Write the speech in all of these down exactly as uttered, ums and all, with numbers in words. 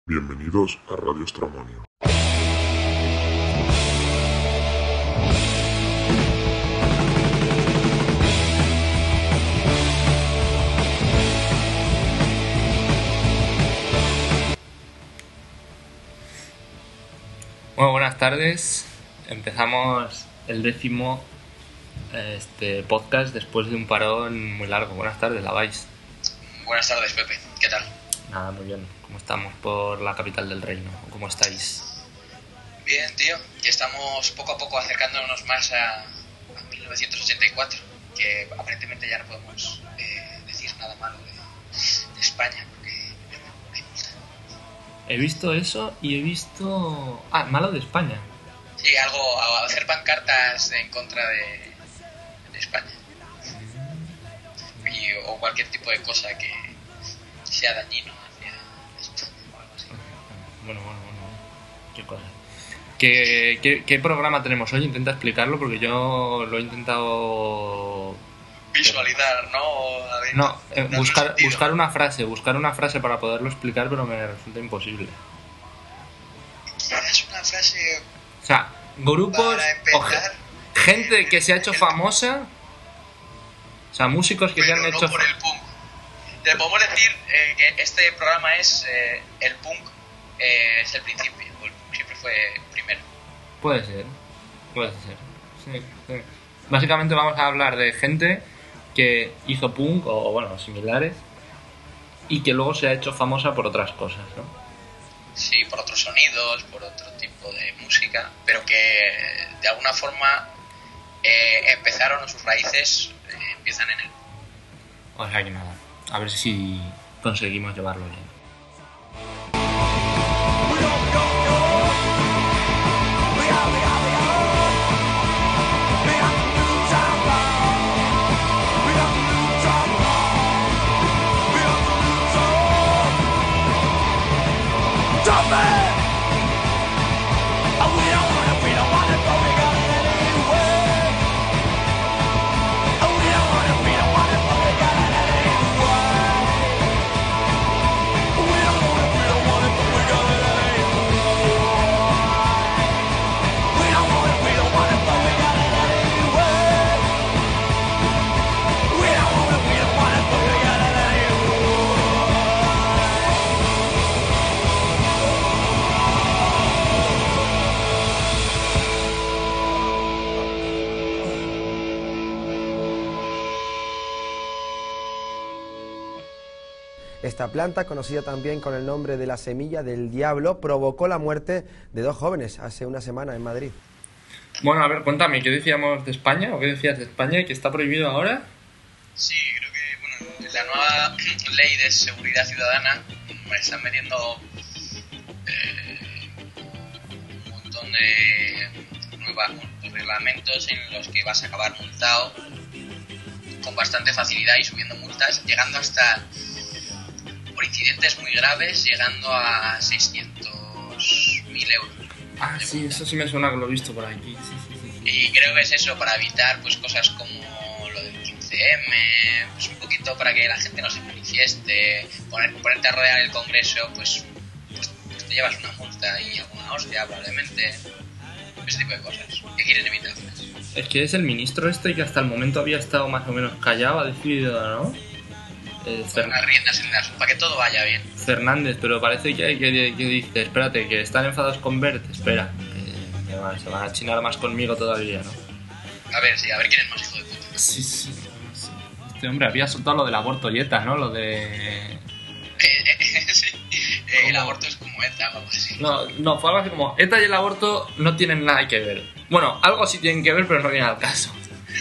Bienvenidos a Radio Estromonio. Bueno, buenas tardes. Empezamos el décimo este podcast después de un parón muy largo. Buenas tardes, Lavais. Buenas tardes, Pepe. ¿Qué tal? Nada, muy bien. ¿Cómo estamos por la capital del reino? ¿Cómo estáis? Bien, tío. Que estamos poco a poco acercándonos más a, a mil novecientos ochenta y cuatro. Que aparentemente ya no podemos eh, decir nada malo de, de España. Porque hay multa. He visto eso y he visto... Ah, malo de España. Sí, algo, a hacer pancartas en contra de, de España. Y, o cualquier tipo de cosa que sea dañino hacia España o algo así. Bueno, bueno, bueno. Qué cosa. ¿Qué, qué, ¿Qué programa tenemos hoy? Intenta explicarlo porque yo lo he intentado... Visualizar, ¿no? A ver, No, eh, darle buscar, sentido. buscar una frase, buscar una frase para poderlo explicar, pero me resulta imposible. Es una frase O sea, grupos para o ge- empezar. gente que se ha hecho famosa, o sea, músicos que se Pero han no hecho por el punk. Le podemos decir eh, que este programa es eh, el punk eh, es el principio, el punk siempre fue primero. Puede ser, puede ser. Sí, sí. Básicamente vamos a hablar de gente que hizo punk o, bueno, similares y que luego se ha hecho famosa por otras cosas, ¿no? Sí, por otros sonidos, por otro tipo de música, pero que de alguna forma eh, empezaron, o sus raíces eh, empiezan en el O sea que nada, a ver si conseguimos llevarlo bien. Esta planta, conocida también con el nombre de la semilla del diablo, provocó la muerte de dos jóvenes hace una semana en Madrid. Bueno, a ver, cuéntame, ¿qué decíamos de España o qué decías de España? ¿Que está prohibido ahora? Sí, creo que bueno, la nueva ley de seguridad ciudadana me están metiendo eh, un montón de nuevos reglamentos en los que vas a acabar multado con bastante facilidad y subiendo multas, llegando hasta, por incidentes muy graves, llegando a seiscientos mil euros. Ah, de sí, multa. eso sí me suena que lo he visto por aquí. Sí, sí, sí, sí. Y creo que es eso, para evitar pues cosas como lo del quince eme, pues un poquito para que la gente no se manifieste, poner, ponerte a rodear el Congreso, pues, pues, pues te llevas una multa y alguna hostia probablemente, ese tipo de cosas que quieren evitar. Es que es el ministro este que hasta el momento había estado más o menos callado, ha decidido, ¿no? Eh, Fer- Unas riendas en el asunto, para que todo vaya bien. Fernández, pero parece que, que, que dice, espérate, que están enfadados con Bert, espera, que, que van- se van a chinar más conmigo todavía, ¿no? A ver, sí, a ver quién es más hijo de puta. Sí, sí, sí. Este hombre había soltado lo del aborto y ETA, ¿no? Lo de... Sí, eh, el ¿Cómo? aborto es como ETA o algo así. No, no, fue algo así como, ETA y el aborto no tienen nada que ver. Bueno, algo sí tienen que ver, pero no viene al caso.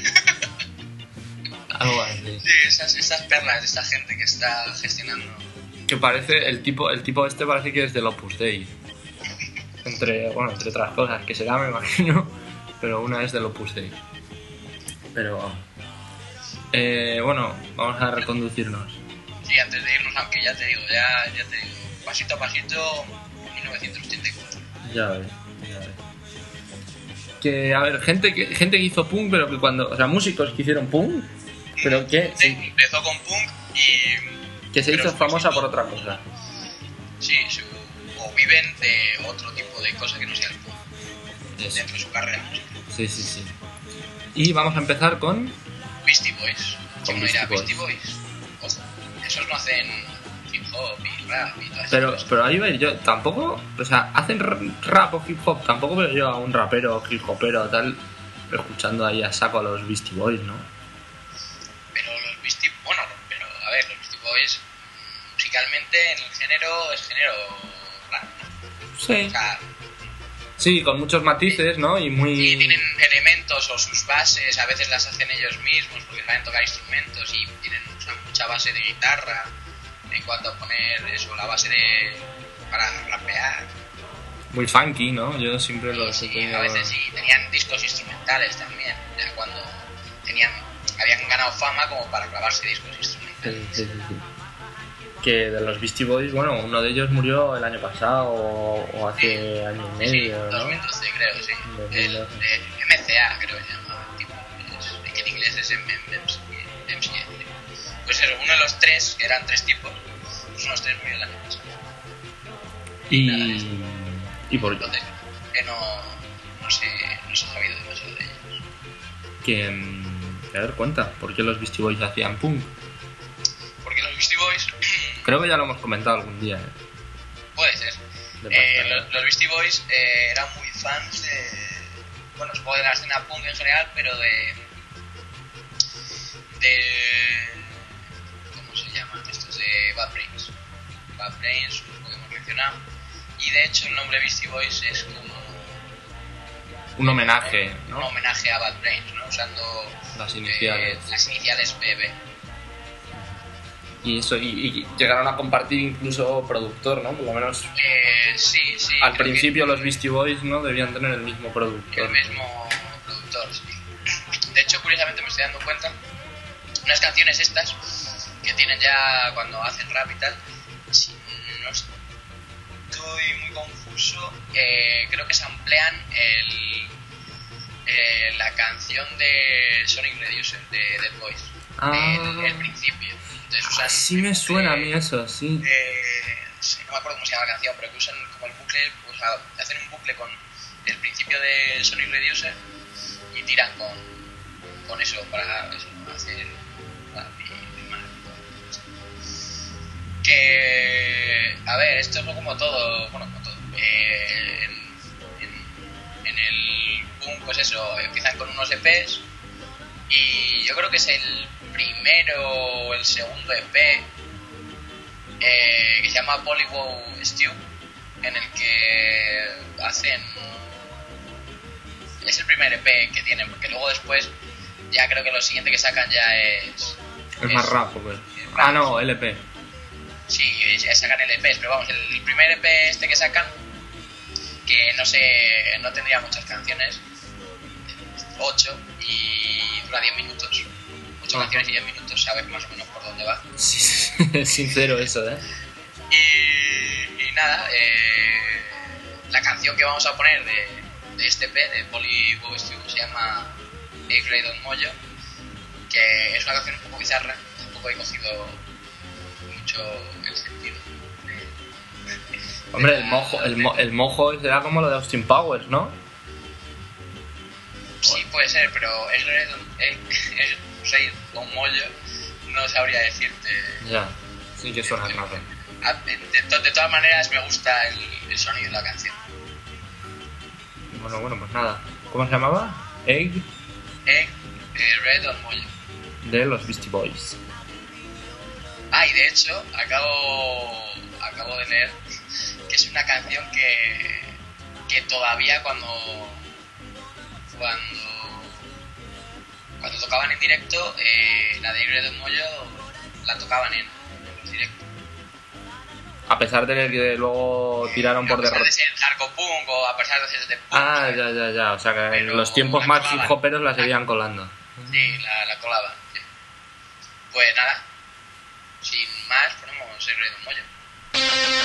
Algo así. Sí, esas, esas perlas de esta gente que está gestionando. Que parece, el tipo, el tipo este parece que es del Opus Dei. Entre, bueno, entre otras cosas, que será, me imagino, pero una es del Opus Dei. Pero, eh, bueno, vamos a reconducirnos. Sí, antes de irnos, aunque ya te digo, ya, ya te digo, pasito a pasito, mil novecientos ochenta y cuatro. Ya ves, ya ves. Que, a ver, gente que, gente que hizo punk, pero que cuando... O sea, músicos que hicieron punk, pero que, Sí, empezó con punk y... que se pero hizo su famosa éxito- por otra cosa. Sí, su, o, o viven de otro tipo de cosa que no sea el punk Eso. dentro de su carrera musical. Sí, sí, sí. Y vamos a empezar con... Beastie Boys. Con ¿Quién me dirá Beastie Beastie Boys? Ojo, esos no hacen hip hop y rap y todas esas Pero, cosas. pero ahí va a ir yo, tampoco, o sea, hacen r- rap o hip hop, tampoco veo yo a un rapero hip hopero tal, escuchando ahí a saco a los Beastie Boys, ¿no? Pero los Beastie... Bueno, pero a ver, los Beastie Boys musicalmente en el género es género rap, ¿no? Sí. O sea, Sí, con muchos matices, ¿no? Y muy... y tienen elementos o sus bases, a veces las hacen ellos mismos porque saben tocar instrumentos y tienen usan mucha base de guitarra en cuanto a poner eso, la base de para rapear. muy funky, ¿no? Yo siempre los he Sí, tenido... a veces sí, tenían discos instrumentales también, ya cuando tenían habían ganado fama como para clavarse discos instrumentales. Sí, sí, sí, sí. Que de los Beastie Boys, bueno, uno de ellos murió el año pasado o, o hace Sí. año y Sí, medio, ¿no? dos mil doce creo, sí. dos El, mil doce. el M C A creo que se llama, tipo, es- que en inglés es M C A. Pues eso, uno de los tres, que eran tres tipos, pues uno de los tres murió el año pasado. Y... y por Entonces, que no, no, se, no se ha sabido demasiado de ellos. que... mm, a ver, cuenta, ¿por qué los Beastie Boys hacían punk? Porque los Beastie Boys, Creo que ya lo hemos comentado algún día, ¿eh? puede ser, De eh, pasada. los, los Beastie Boys eh, eran muy fans de, bueno, supongo de la escena punk en general, pero de, de, ¿cómo se llaman estos? De Bad Brains. Bad Brains, supongo que hemos mencionado, y de hecho el nombre Beastie Boys es como Un homenaje, un ¿no? homenaje a Bad Brains, ¿no? Usando Las iniciales. eh, las iniciales B B. Y eso, y, y llegaron a compartir incluso productor, ¿no? Por lo menos Eh, sí, sí. al creo que principio los Beastie Boys, ¿no? Debían tener el mismo el productor. mismo productor, sí. De hecho, curiosamente me estoy dando cuenta, unas canciones estas que tienen ya cuando hacen rap y tal, si no estoy muy confuso, eh, creo que se amplían el, eh, la canción de Sonic Reducer de Dead Boys, Ah. el, el principio. Entonces usan, Sí me suena a mí eh, eso, sí. eh, sí, no me acuerdo cómo se llama la canción, pero que usan como el bucle, o sea, hacen un bucle con el principio de Sonic Reducer y tiran con, con eso para eso, hacer rap y demás. Que, a ver, esto es como todo, bueno, como todo. Eh, en, en, en el punk, pues eso, empiezan con unos E Pes y yo creo que es el primero o el segundo E P eh, que se llama Polywow Stew, en el que hacen, es el primer E P que tienen, porque luego después ya creo que lo siguiente que sacan ya es Es más rap, pues. es rap. Ah, no, L P. Sí, ya sacan L Ps, pero vamos, el, el primer E P este que sacan, que no sé, no tendría muchas canciones, ocho, y dura diez minutos. ocho Ah. canciones y diez minutos, sabes más o menos por dónde va. Sí, sí, es sincero eso, ¿eh? Y, y nada, eh, la canción que vamos a poner de, de este E P, de Polly Bow Stew, se llama A-Grade on Mojo, que es una canción un poco bizarra, tampoco he cogido mucho el sentido. de- Hombre, de el la- mojo, el, mo- el mojo será como lo de Austin Powers, ¿no? Sí, puede ser, pero A-Grade on, A-Grade on Mojo no sabría decirte. Ya, sí que suena raro. A- De, de- de todas maneras me gusta el, el sonido de la canción. Bueno, bueno, pues nada. ¿Cómo se llamaba? Egg A-Grade on Mojo. de los Beastie Boys. Ah, y de hecho, acabo, acabo de leer que es una canción que, que todavía cuando, cuando, cuando tocaban en directo, eh, la de Igre de Moyo la tocaban en, en los directos. A pesar de que luego tiraron por A pesar de derrotar. ser hardcore punk o a pesar de ser de punk. Ah, ¿sabes? ya, ya, ya. O sea que en Pero los tiempos la más colaban. hip hoperos la seguían colando. Sí, la, la colaban. Sí. Pues nada, sin más, ponemos Igre de Moyo.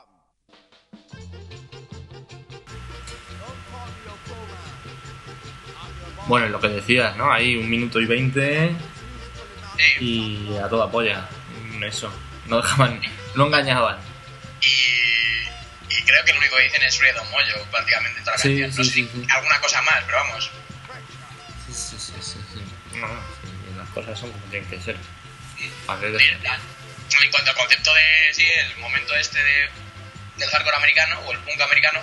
Bueno, y lo que decías, ¿no? Ahí un minuto y veinte Sí. y a toda polla. Eso, no dejaban, no engañaban. Y, y creo que lo único que dicen es Fredo Moyo prácticamente en toda la Sí, canción. No sí, sé sí, si sí. alguna cosa más, pero vamos. Sí, sí, sí, sí, sí. No, no, sí, las cosas son como tienen que ser. ¿Para qué Y decir? en plan, en cuanto al concepto de, sí, el momento este de, del hardcore americano o el punk americano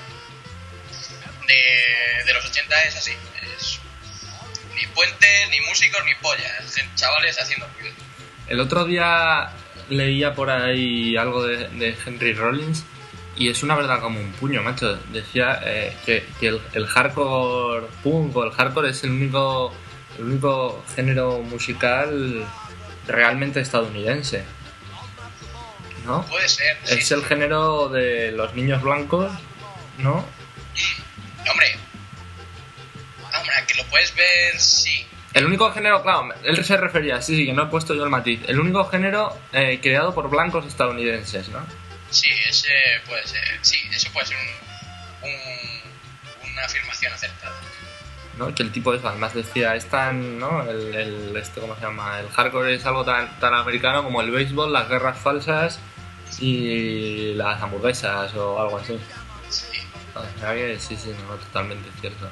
de, de los ochenta es así. Es ni puentes, ni músicos, ni pollas. Gen- Chavales haciendo ruido. El otro día leía por ahí algo de, de Henry Rollins y es una verdad como un puño, macho. Decía eh, que, que el, el hardcore punk o el hardcore es el único, el único género musical realmente estadounidense, ¿no? Puede ser. Es sí. el género de los niños blancos, ¿no? Mm, hombre. Hombre, que lo puedes ver, sí. El único género, claro, él se refería, sí, sí, que no he puesto yo el matiz. El único género eh, creado por blancos estadounidenses, ¿no? Sí, ese puede ser. Sí, eso puede ser un, un, una afirmación acertada. ¿No? Que el tipo de eso, además decía, es tan, ¿no? El, el, este, ¿cómo se llama? El hardcore es algo tan, tan americano como el béisbol, las guerras falsas y las hamburguesas o algo así. Sí. O sea que sí, sí, no, totalmente cierto.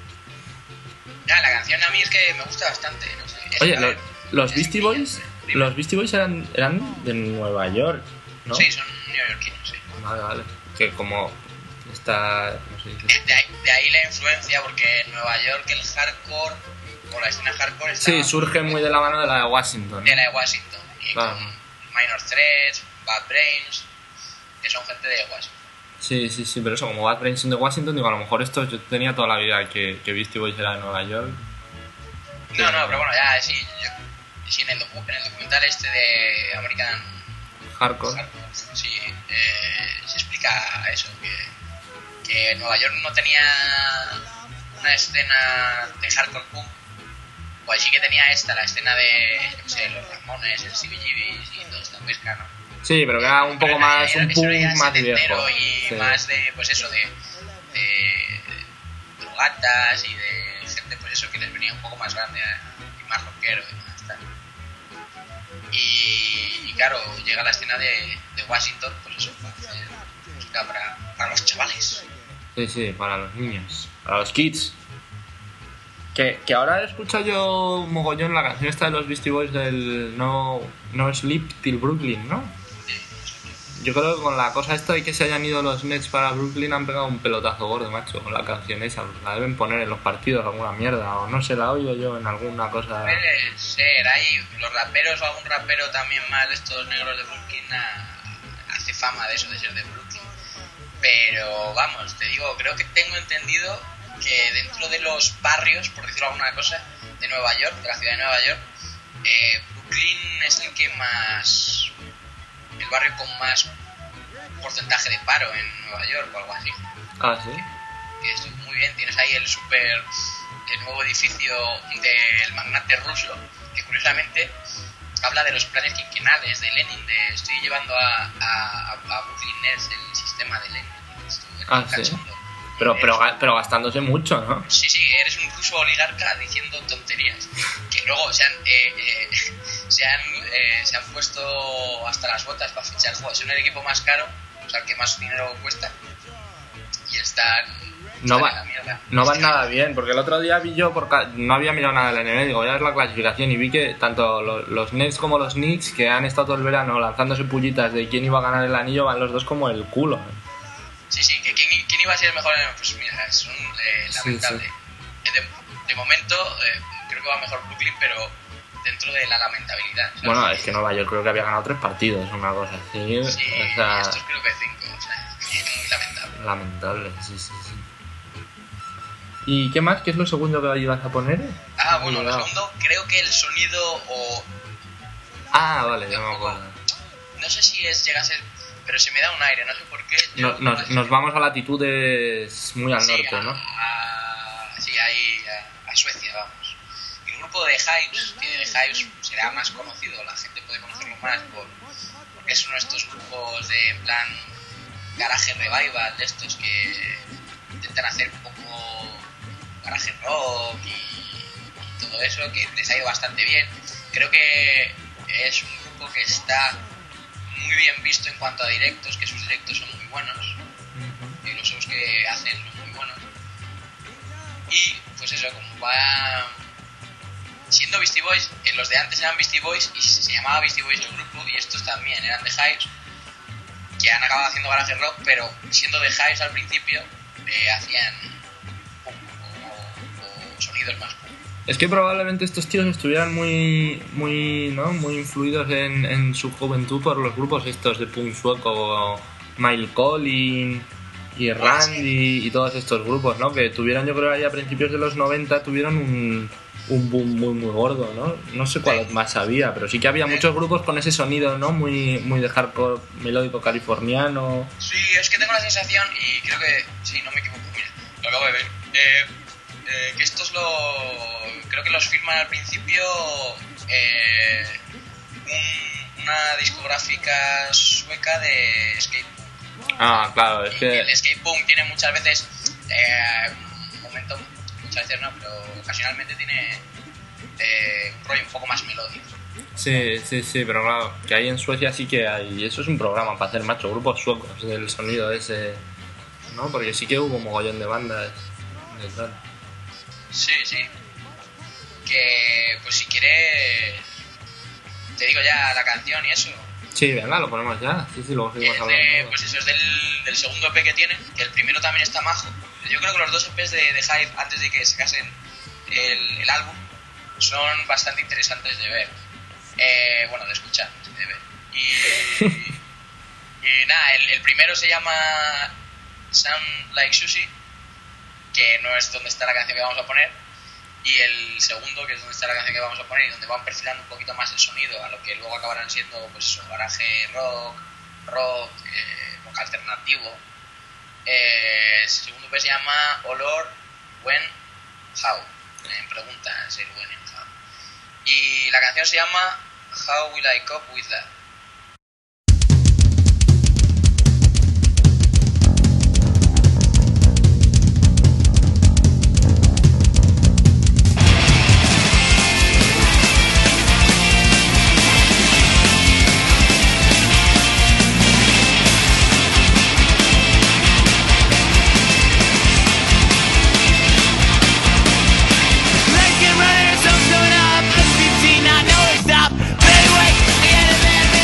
Ah, la canción a mí es que me gusta bastante, no sé. Es, Oye, a lo- ver, los es Beastie niña, Boys, dime. los Beastie Boys eran, eran de Nueva York, ¿no? Sí, son neoyorquinos, sí. Vale, vale. Que como está, ¿cómo se dice? De ahí, de ahí la influencia, porque en Nueva York el hardcore, o la escena hardcore, está Sí, surge muy de la mano de la de Washington, de ¿no? la de Washington. Y Claro. con Minor Threats, Bad Brains, que son gente de Washington. Sí, sí, sí, pero eso, como Bad Brains son de Washington, digo, a lo mejor esto yo tenía toda la vida que, que Beastie Boys era de Nueva York. No, no, pero bueno, ya sí, yo, sí en, el docu- en el documental este de American Hardcore. Hardcore, sí, eh, se explica eso, que, que Nueva York no tenía una escena de hardcore punk, pues sí que tenía esta, la escena de, yo qué sé, los Ramones, el C B G Bs y toda esta pesca, ¿no? Sí, pero que era un poco Pero más, era- un eso era ya punk más setentero viejo. y Sí. más de, pues eso, de, de, de drogatas y de gente, pues eso, que les venía un poco más grande eh, y más rockero y más tal. Y, y claro, llega la escena de, de Washington, pues eso, para hacer música para, para los chavales. Sí, sí, para los niños, para los kids. Que, que ahora escucho yo mogollón la canción esta de los Beastie Boys del No, no Sleep Till Brooklyn, ¿no? Yo creo que con la cosa esta de que se hayan ido los Nets para Brooklyn han pegado un pelotazo gordo, macho, con la canción esa. La deben poner en los partidos alguna mierda, o no sé, la he oído yo en alguna cosa. Puede ser, hay los raperos o algún rapero también más de estos negros de Brooklyn a- hace fama de eso, de ser de Brooklyn. Pero vamos, te digo, creo que tengo entendido que dentro de los barrios, por decirlo alguna cosa, de Nueva York, de la ciudad de Nueva York, eh, Brooklyn es el que más, el barrio con más porcentaje de paro en Nueva York o algo así. Ah, sí. Que es muy bien, tienes ahí el super, el nuevo edificio del magnate ruso, que curiosamente habla de los planes quinquenales de Lenin, de estoy llevando a, a, a Brooklyn Nets el sistema de Lenin. Esto, eres Ah, un sí. cachondo. Pero, pero, Eres- ga- pero gastándose mucho, ¿no? Sí, sí, eres un ruso oligarca diciendo tonterías. Que luego se han, eh, eh, se han, eh, se han puesto hasta las botas para fichar jugadores. Son el equipo más caro, o sea, el que más dinero cuesta. Y están, No están va- en la mierda. No van Es que- nada bien, porque el otro día vi yo, por ca- no había mirado nada de la N B A, digo, voy a ver la clasificación y vi que tanto lo- los Nets como los Knicks, que han estado todo el verano lanzándose pullitas de quién iba a ganar el anillo, van los dos como el culo. Sí, sí, que quién, quién iba a ser el mejor. Pues mira, es un eh, Sí, lamentable. sí. De, de momento, eh, creo que va mejor Brooklyn, pero dentro de la lamentabilidad. ¿sabes? Bueno, es que Nueva York creo que había ganado tres partidos, una cosa así. Sí, O sea, estos creo que cinco, o sea, es muy lamentable. lamentable, sí, sí, sí. ¿Y qué más? ¿Qué es lo segundo que ibas a poner? Ah, No bueno, he lo llegado. segundo, creo que el sonido o... Ah, vale, ya me acuerdo. No sé si es llega a ser, pero se me da un aire, no sé por qué. yo- No- nos, nos vamos a latitudes muy al Sí, norte, a- ¿no? a- sí, ahí a, a Suecia, vamos. El grupo de Hives, que de Hives será más conocido, la gente puede conocerlo más por, porque es uno de estos grupos de, en plan, garage revival de estos que intentan hacer un poco garage rock y, y todo eso, que les ha ido bastante bien. Creo que es un grupo que está muy bien visto en cuanto a directos, que sus directos son muy buenos uh-huh. y los shows que hacen son muy buenos. Y pues eso, como va siendo Beastie Boys, eh, los de antes eran Beastie Boys y se, se llamaba Beastie Boys el grupo, y estos también eran The Hives, que han acabado haciendo garage rock, pero siendo The Hives al principio eh, hacían punk o, o sonidos más punk. Es que probablemente estos tíos estuvieran muy muy ¿no? muy influidos en, en su juventud por los grupos estos de punk sueco, Mile Collin y Randy y todos estos grupos, ¿no? Que tuvieron, yo creo, ahí a principios de los noventa tuvieron un, un boom muy muy gordo, ¿no? No sé cuál más había, pero sí que había muchos grupos con ese sonido, ¿no? Muy, muy de hardcore melódico californiano. Sí, es que tengo la sensación, y creo que, sí, no me equivoco, mira, lo acabo de ver, eh, eh, que estos lo... creo que los firman al principio eh, un, una discográfica sueca de skate punk. Ah, claro, es y que... el skate punk tiene muchas veces eh, un momento, muchas veces no, pero ocasionalmente tiene eh, un rollo un poco más melódico. Sí, sí, sí, pero claro, que ahí en Suecia sí que hay... Eso es un programa para hacer, macho, grupos suecos del sonido ese, ¿no? Porque sí que hubo un mogollón de bandas de tal. Sí, sí. Que, pues si quieres, te digo ya la canción y eso. Sí, venga, lo ponemos ya. Sí, sí, luego seguimos hablando. De, pues eso es del, del segundo E P que tienen, que el primero también está majo. Yo creo que los dos E Pes de, de Hive, antes de que se casen el, el álbum, son bastante interesantes de ver. Eh, bueno, de escuchar, de ver. Y, y, y nada, el, el primero se llama Sound Like Sushi, que no es donde está la canción que vamos a poner. Y el segundo, que es donde está la canción que vamos a poner y donde van perfilando un poquito más el sonido a lo que luego acabarán siendo, pues eso, garaje rock, rock, eh, rock alternativo. Eh, el segundo pues se llama Olor, When, How. En pregunta es el When and How. Y la canción se llama How Will I Cope With That. Let's get running, so going up, let's be seen, I know it's up. Anyway, I get it there.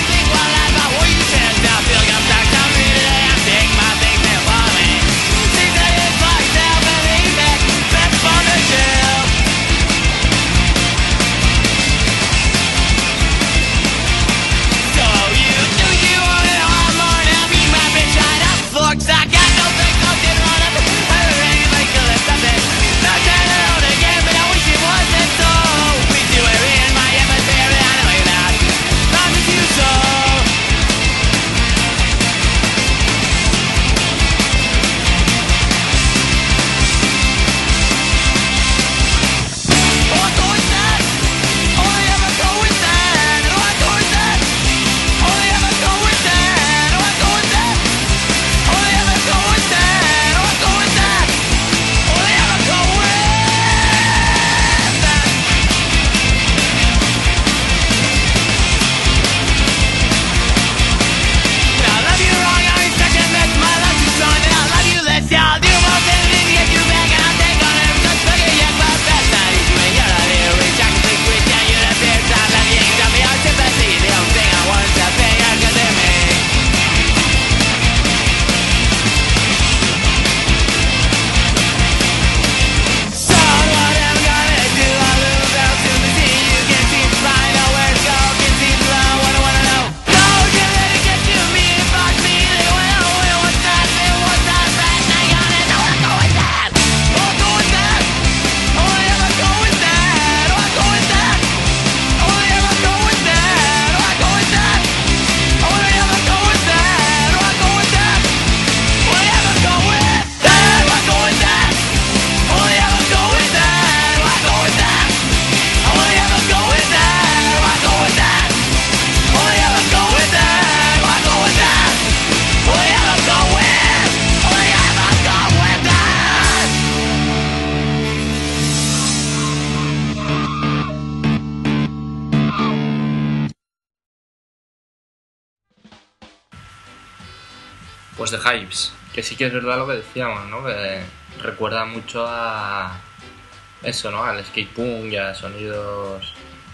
Pues The Hives, que sí que es verdad lo que decíamos, ¿no? Que recuerda mucho a eso, ¿no? Al skate punk y a sonidos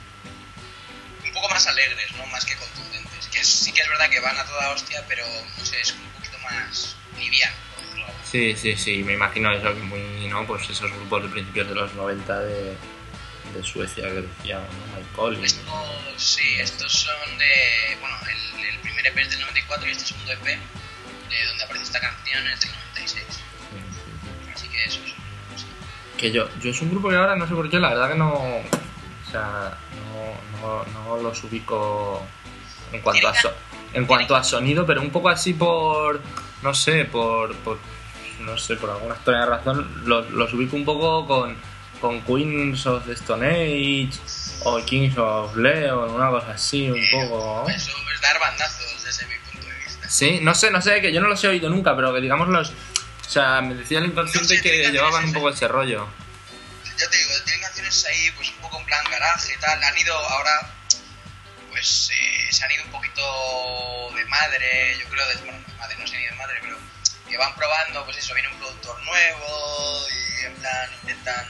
un poco más alegres, ¿no? Más que contundentes. Que sí que es verdad que van a toda hostia, pero no sé, es un poquito más liviano, por decirlo así. Sí, sí, sí, me imagino eso, muy, ¿no? Pues esos grupos de principios de los noventa de, de Suecia que decíamos, ¿no? Mike Collins. Estos, sí, estos son de, bueno, el, el primer E P es del noventa y cuatro y este segundo E P, de donde aparece esta canción, es del noventa y seis. Sí, sí, sí. Así que eso es. Sí. Que yo, yo es un grupo que ahora no sé por qué, la verdad que no, o sea, no, no, no los ubico en cuanto a, so- en cuanto a sonido, pero un poco así por, no sé, por, por no sé, por alguna extraña razón, los, los ubico un poco con, con Queens of the Stone Age o Kings of Leon, una cosa así, un Eh, poco, ¿no? Eso es dar bandazos desde mi punto de vista. Sí, no sé, no sé, que yo no los he oído nunca, pero que digamos los, o sea, me decía el inconsciente No sé, que tienen llevaban un canciones poco ese rollo. Ya te digo, tienen canciones ahí, pues un poco en plan garaje y tal. Han ido ahora, pues eh, se han ido un poquito de madre, yo creo, de, bueno, de madre, no se han ido de madre, pero que van probando, pues eso, viene un productor nuevo y en plan intentan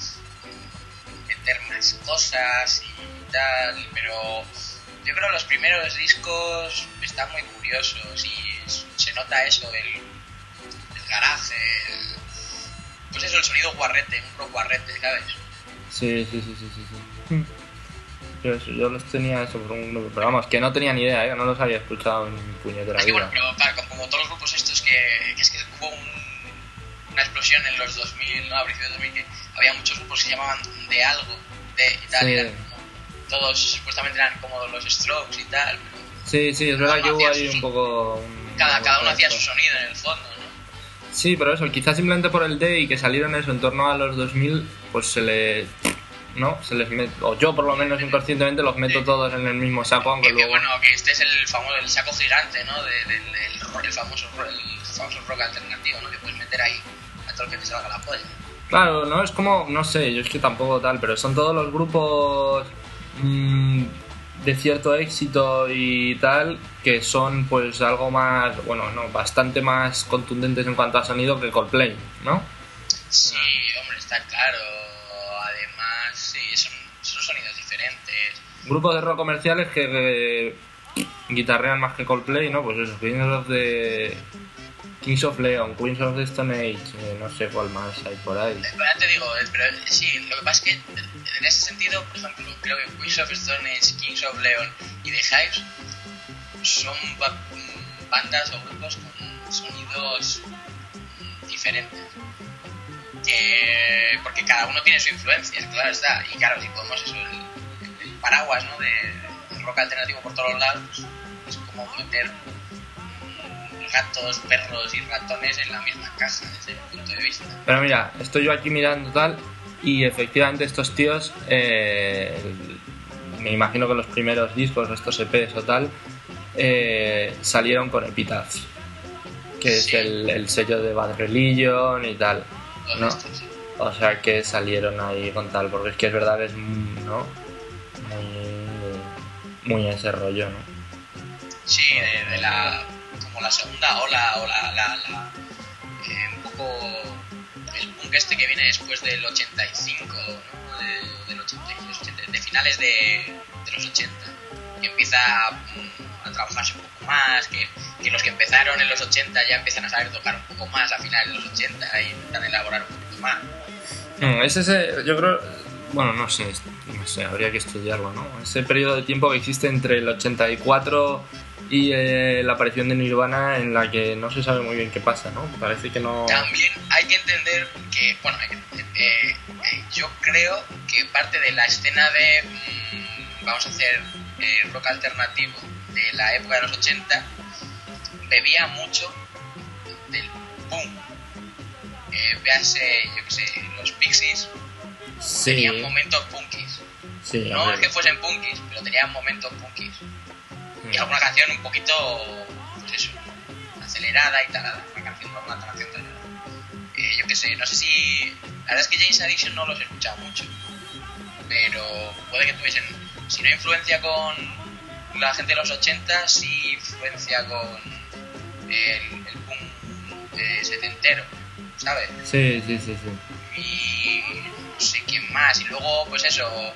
meter más cosas y tal, pero yo creo que los primeros discos están muy curiosos y se nota eso, el, el garaje, el, pues eso, el sonido guarrete, un pro guarrete, ¿sabes? Sí, sí, sí, sí, sí, sí. Yo, eso, yo los tenía eso por un grupo, pero vamos, que no tenía ni idea, ¿eh? No los había escuchado en mi puñetera Es que, bueno, vida. pero claro, como, como todos los grupos estos que, que es que hubo un, una explosión en los dos mil, ¿no? A principios de dos mil, que había muchos grupos que se llamaban de algo, de y tal, Sí. y eran como- todos supuestamente eran como los Strokes y tal, pero Sí, sí, es verdad Cada que uno hubo hacía ahí su- un poco... un- cada, cada uno hacía eso. su sonido en el fondo, ¿no? Sí, pero eso, quizás simplemente por el D y que salieron eso en torno a los dos mil, pues se les... ¿no? Se les met- o yo por lo menos inconscientemente los meto todos en el mismo saco, aunque Que, que luego... bueno, que este es el famoso, el saco gigante, ¿no? De- del el, ro- el famoso, ro- el famoso rock alternativo, ¿no? Que puedes meter ahí a todo lo que te salga la polla. Claro, no es como, no sé, yo es que tampoco tal, pero son todos los grupos mmm, de cierto éxito y tal, que son pues algo más, bueno, no, bastante más contundentes en cuanto a sonido que Coldplay, ¿no? Sí, hombre, está claro. Además, sí, son, son sonidos diferentes. Grupos de rock comerciales que, que guitarrean más que Coldplay, ¿no? Pues eso, Kings of the... Kings of Leon, Queens of the Stone Age, eh, no sé cuál más hay por ahí. Eh, Ya te digo, eh, pero eh, sí, lo que pasa es que en ese sentido, por ejemplo, creo que Queens of Stone Age, Kings of Leon y The Hives son ba- bandas o grupos con sonidos mm, diferentes. Que, porque cada uno tiene su influencia, claro está. Y claro, si podemos eso, el, el paraguas, ¿no? De, de rock alternativo por todos lados, pues es como meter mm, gatos, perros y ratones en la misma caja, desde mi punto de vista. Pero mira, estoy yo aquí mirando tal y efectivamente estos tíos, eh, me imagino que los primeros discos, estos E Pes o tal, eh, salieron con Epitaph, que es Sí. el, el sello de Bad Religion y tal, Todos ¿no? estos, sí. O sea que salieron ahí con tal, porque es que es verdad que es mm, ¿no? muy, muy ese rollo, ¿no? Sí, de, de la como la segunda ola o la, la, la eh, un poco el punk este que viene después del ochenta y cinco, ¿no? De, del ochenta y seis, ochenta, de finales de, de los ochenta, que empieza mm, a trabajarse un poco más, que, que los que empezaron en los ochenta ya empiezan a saber tocar un poco más a finales de los ochenta y intentan elaborar un poquito más. No, es ese, yo creo, bueno, no sé, no sé, habría que estudiarlo, ¿no? Ese periodo de tiempo que existe entre el ochenta y cuatro y eh, la aparición de Nirvana, en la que no se sabe muy bien qué pasa, ¿no? Parece que no... También hay que entender que, bueno, hay que- eh, eh, yo creo que parte de la escena de, mm, vamos a hacer eh, rock alternativo de la época de los ochenta, bebía mucho del boom. Eh, véase, yo qué sé, los Pixies Sí, tenían momentos punkis. sí, No es hombre. que fuesen punkis, pero tenían momentos punkis. Y alguna canción un poquito, pues eso, acelerada y talada. Una canción con una canción talada. Eh, yo qué sé, no sé si... La verdad es que James Addiction no los he escuchado mucho. Pero puede que tuviesen... Si no influencia con la gente de los ochenta, sí influencia con, el, el punk eh, setentero, ¿sabes? Sí, sí, sí, sí. Y no sé quién más. Y luego, pues eso,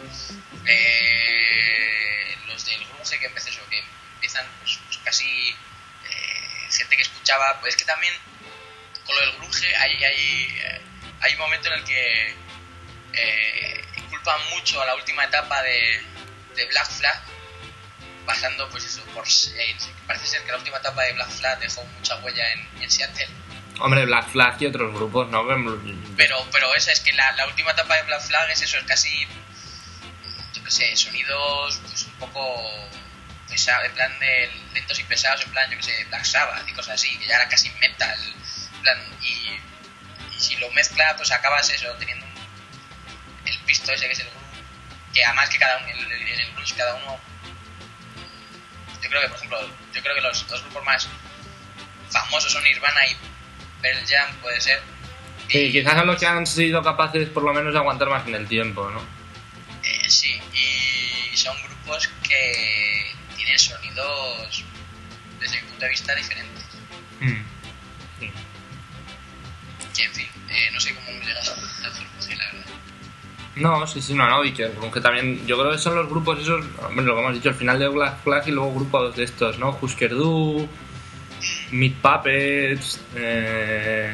eh, los del grunge que empecé eso, que empiezan pues, pues casi eh, gente que escuchaba. Pues es que también con lo del grunge hay, hay, hay un momento en el que eh, culpan mucho a la última etapa de, de Black Flag, pasando pues eso por eh, parece ser que la última etapa de Black Flag dejó mucha huella en, en Seattle. Hombre, Black Flag y otros grupos, ¿no? Pero, pero esa es que la, la última etapa de Black Flag es eso, es casi, yo qué sé, sonidos pues un poco pesados, en plan de lentos y pesados, en plan, yo qué sé, Black Sabbath y cosas así, que ya era casi metal, en plan, y, y si lo mezcla, pues acabas eso, teniendo un, el pisto ese que es el grunge, que además que cada uno, el, el, el grunge cada uno, yo creo que, por ejemplo, yo creo que los dos grupos más famosos son Nirvana y Pearl Jam, puede ser. Sí, y, quizás son los que han sido capaces por lo menos de aguantar más en el tiempo, ¿no? Eh, sí, y son grupos que tienen sonidos desde mi punto de vista diferentes. Mm. Sí. Que en fin, eh, no sé cómo hemos llegado a hacer música, la verdad. No, sí, sí, no, no, y que el grunge también, yo creo que son los grupos esos, hombre, lo que hemos dicho, al final de Black Flag y luego grupos de estos, ¿no? Husker Du, Meat Puppets, eh...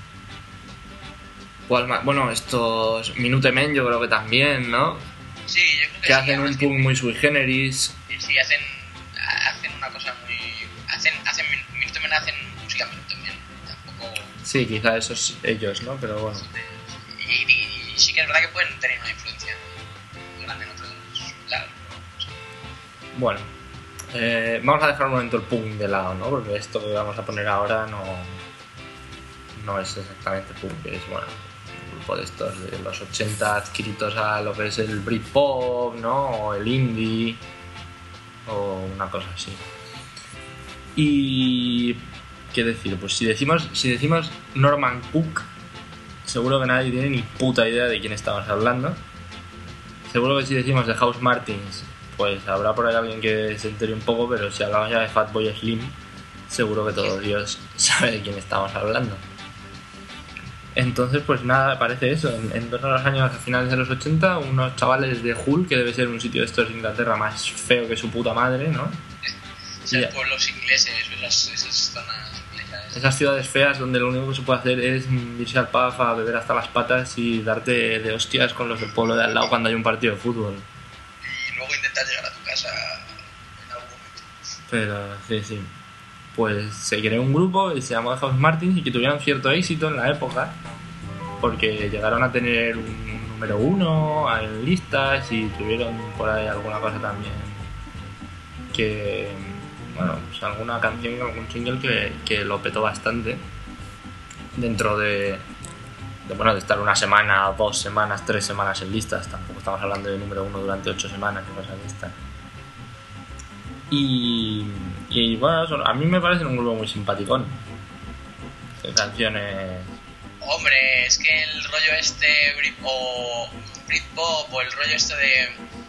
¿cuál más? Bueno, estos Minute Men yo creo que también, ¿no? Sí, yo creo que, Que sí, hacen un que, punk muy sui generis. Sí, sí, hacen, hacen una cosa muy... Hacen, hacen Minuto Men, hacen música Minuto Men, tampoco... Sí, quizá esos ellos, ¿no? Pero bueno. Y, y, y sí que es verdad que pueden tener una influencia grande en otros lados. Bueno, eh, vamos a dejar un momento el punk de lado, ¿no? Porque esto que vamos a poner ahora no, no es exactamente punk, es, bueno, un grupo de estos de los ochenta adscritos a lo que es el Britpop, ¿no? O el indie, o una cosa así. Y... ¿qué decir? Pues si decimos, si decimos Norman Cook, seguro que nadie tiene ni puta idea de quién estamos hablando. Seguro que si decimos The House Martins, pues habrá por ahí alguien que se entere un poco, pero si hablamos ya de Fatboy Slim, seguro que todo Dios sabe de quién estamos hablando. Entonces, pues nada, parece eso. En, en torno a los años a finales de los ochenta, unos chavales de Hull, que debe ser un sitio de estos de Inglaterra más feo que su puta madre, ¿no? Esos pueblos ingleses, esas, esas zonas inglesas. Esas ciudades feas donde lo único que se puede hacer es irse al pub a beber hasta las patas y darte de hostias con los del pueblo de al lado cuando hay un partido de fútbol. Y luego intentar llegar a tu casa en algún momento. Pero sí, sí. Pues se creó un grupo que se llamó The House Martins y que tuvieron cierto éxito en la época porque llegaron a tener un número uno en listas y tuvieron por ahí alguna cosa también que... bueno, pues alguna canción, algún single que, que lo petó bastante dentro de, de, bueno, de estar una semana, dos semanas, tres semanas en listas. Tampoco estamos hablando de número uno durante ocho semanas y cosas de estas. Y, y bueno, eso, a mí me parece un grupo muy simpaticón. De canciones... Hombre, es que el rollo este Brit o Britpop o el rollo este de...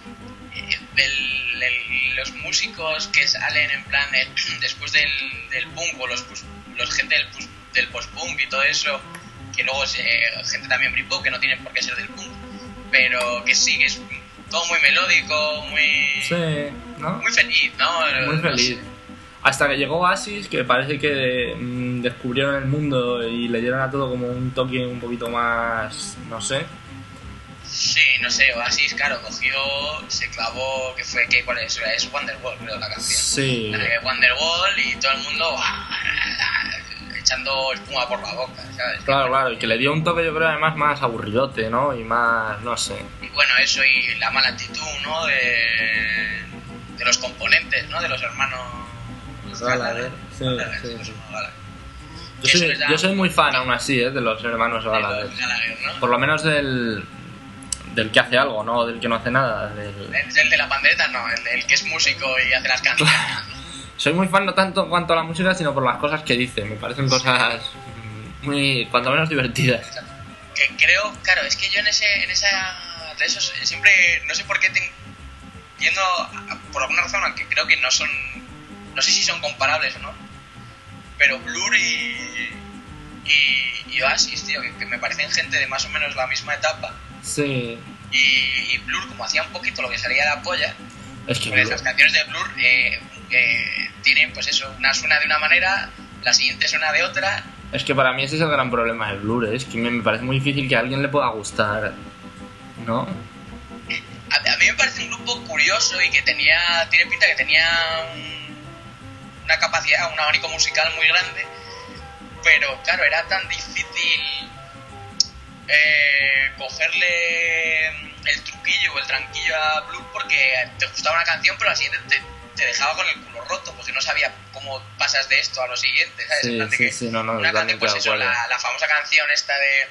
Del, del, los músicos que salen en plan el, después del, del punk o los, los gente del, del post-punk y todo eso, que luego es eh, gente también Britpop que no tiene por qué ser del punk, pero que sí, que es todo muy melódico, muy sí, ¿no? muy feliz, ¿no? Muy feliz. No sé. Hasta que llegó Oasis, que parece que mmm, descubrieron el mundo y le dieron a todo como un toque un poquito más, no sé. Sí, no sé, Oasis, claro, cogió, se clavó, que fue, que, ¿cuál es? Es Wonderwall, creo, la canción. Sí. La de Wonderwall y todo el mundo echando espuma por la boca, ¿sabes? Claro, claro, y que le dio un toque, yo creo, además más aburridote, ¿no? Y más, no sé. Y bueno, eso y la mala actitud, ¿no? De, de los componentes, ¿no? De los hermanos Gallagher. Sí, Gallagher, sí, sí. Yo Eso soy, les da- yo soy muy fan aún así, ¿eh? De los hermanos de Gallagher. los Gallagher, ¿no? Por lo menos del... del que hace algo, ¿no? Del que no hace nada. Del... El, el de la pandereta, no, el, el que es músico y hace las canciones. Soy muy fan no tanto en cuanto a la música, sino por las cosas que dice. Me parecen cosas muy, cuanto menos divertidas. Que creo, claro, es que yo en ese, en esa, de esos siempre, no sé por qué ten, tiendo, a- por alguna razón, aunque creo que no son, no sé si son comparables o no, pero Blur y, y, y Oasis, tío, que, que me parecen gente de más o menos la misma etapa. Sí. Y, y Blur, como hacía un poquito lo que salía de la polla, Es que pues Blur- las canciones de Blur eh, eh, tienen, pues eso, una suena de una manera, la siguiente suena de otra. Es que para mí ese es el gran problema de Blur, ¿eh? Es que me, me parece muy difícil que a alguien le pueda gustar, ¿no? A, a mí me parece un grupo curioso y que tenía, tiene pinta que tenía un- una capacidad, un abanico musical muy grande, pero claro, era tan difícil eh, cogerle el truquillo o el tranquillo a Blur porque te gustaba una canción, pero la siguiente te, te dejaba con el culo roto porque no sabía cómo pasas de esto a lo siguiente, ¿sabes? Sí, En plan de sí, que sí, no, no, una canción, totalmente pues de eso, acuerdo. la, la famosa canción esta de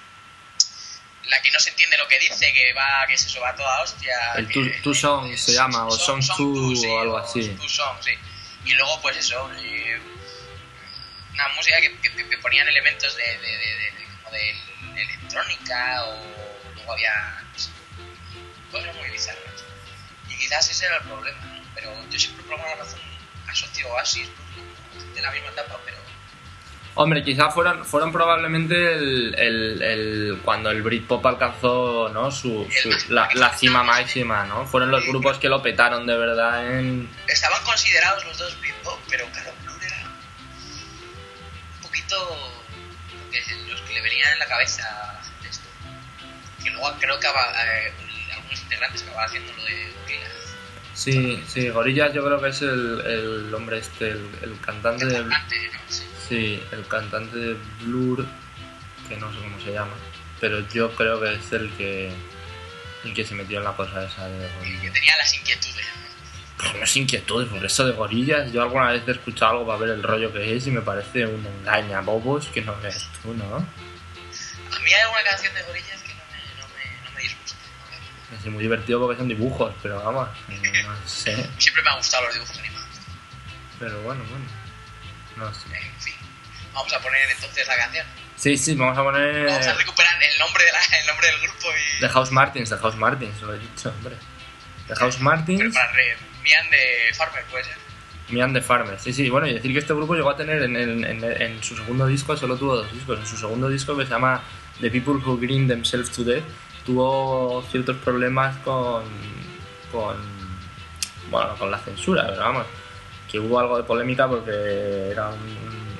la que no se entiende lo que dice, que va, que es eso, va toda hostia. El que- Two- Two Song se llama, o Song Two sí, o algo o así. Two Song, sí. Y luego, pues eso, eh, una música que, que, que ponían elementos de, de, de, de, de- como de electrónica, o luego había pues, cosas muy bizarras. Y quizás ese era el problema, ¿no? Pero yo siempre por alguna razón asocio Oasis de la misma etapa, pero Hombre, quizá fueron, fueron probablemente el, el, el- cuando el Britpop alcanzó, ¿no? su, su- la, la cima máxima, ¿no? Fueron los grupos que lo petaron de verdad en... estaban considerados los dos Britpop, pero claro, Blur era un poquito porque los que le venían en la cabeza a la gente esto. Que luego creo que aba- eh, algunos integrantes acababan haciendo lo de Gorillaz. Sí, sí, Gorillaz yo creo que es el, el hombre este, el, el cantante El de... cantante, ¿no? Sí. Sí, el cantante de Blur, que no sé cómo se llama, pero yo creo que es el que el que se metió en la cosa esa de Y que Gorillaz. tenía las inquietudes. Pues no es inquietud, por eso de Gorillaz, yo alguna vez he escuchado algo para ver el rollo que es y me parece un engaña bobos que no ves tú, ¿no? A mí hay alguna canción de Gorillaz que no me, no me, no me disgusta. Es muy divertido porque son dibujos, pero vamos, no, no sé, Siempre me han gustado los dibujos animados. pero bueno, bueno, no sé. En fin, vamos a poner entonces la canción. Sí, sí, vamos a poner Vamos a recuperar el nombre, de la, el nombre del grupo y... The House Martins, The House Martins, lo he dicho, hombre. The House Pero Martins... para re, Mian de Farmer, puede ser. Mian the Farmer, sí, sí, bueno, y decir que este grupo llegó a tener en, en, en, en su segundo disco, solo tuvo dos discos, en su segundo disco que se llama The People Who Grind Themselves to Death, tuvo ciertos problemas con, con, bueno, con la censura, pero vamos, que hubo algo de polémica porque era un, un-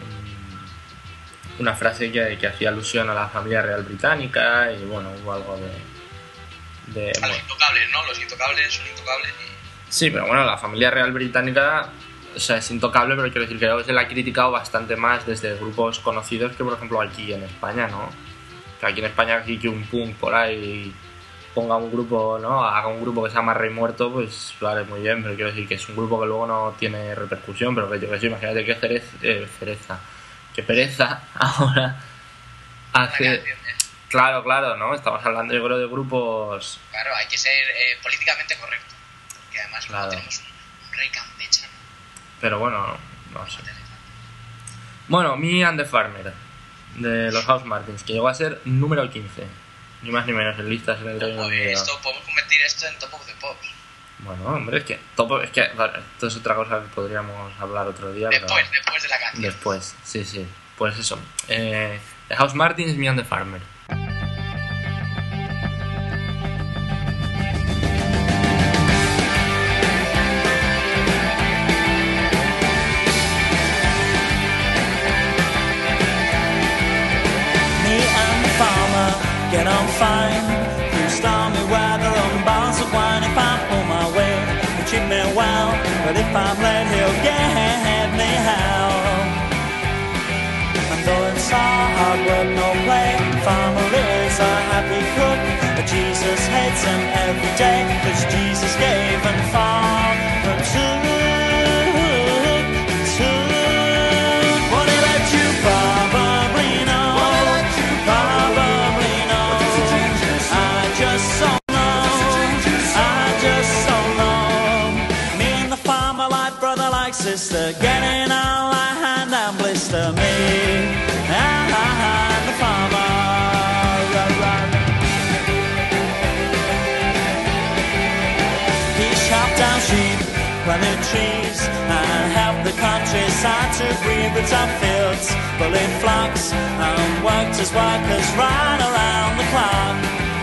una frase que, que hacía alusión a la familia real británica y bueno, hubo algo de... de A los bueno, intocables, ¿no? Los intocables son intocables y... sí, pero bueno, la familia real británica, o sea, es intocable, pero quiero decir que creo que se la ha criticado bastante más desde grupos conocidos que, por ejemplo, aquí en España, ¿no? Que aquí en España, aquí que un punk por ahí ponga un grupo, ¿no? Haga un grupo que se llama Rey Muerto, pues vale, muy bien, pero quiero decir que es un grupo que luego no tiene repercusión, pero que yo que sé, imagínate que Cereza, eh, Cereza, que Pereza ahora Una hace... canción, ¿eh? Claro, claro, ¿no? Estamos hablando, yo creo, de grupos... Claro, hay que ser eh, políticamente correcto. Porque además luego Claro. tenemos un, un rey campechano. Pero bueno, no sé. Bueno, Me and the Farmer, de los House Martins, que llegó a ser número quince. Ni más ni menos en listas en el Reino Ojo, Unido. esto, podemos convertir esto en Top of the Pops. Bueno, hombre, es que, topo, es que vale, esto es otra cosa que podríamos hablar otro día. pero- Después, después de la canción. Después, sí, sí. Pues eso. Eh, The House Martins, Me and the Farmer. Me and the farmer get on fine through stormy weather and bars of wine. If I'm on my way, he'll treat me well, but if I'm late, he'll get me hell. And though it's all hard work, no play, farmer is a happy cook. But Jesus hates him every day, 'cause Jesus gave and farmer took, took. What he let you probably know, probably know. I just don't know, I just don't know. Me and the farmer, like brother, like sister, getting on like hand and blister. Me and the farmer. He chopped down sheep, planted trees, and helped the country countryside to breathe the tough fields, bullet flocks, and worked as workers ran around the clock.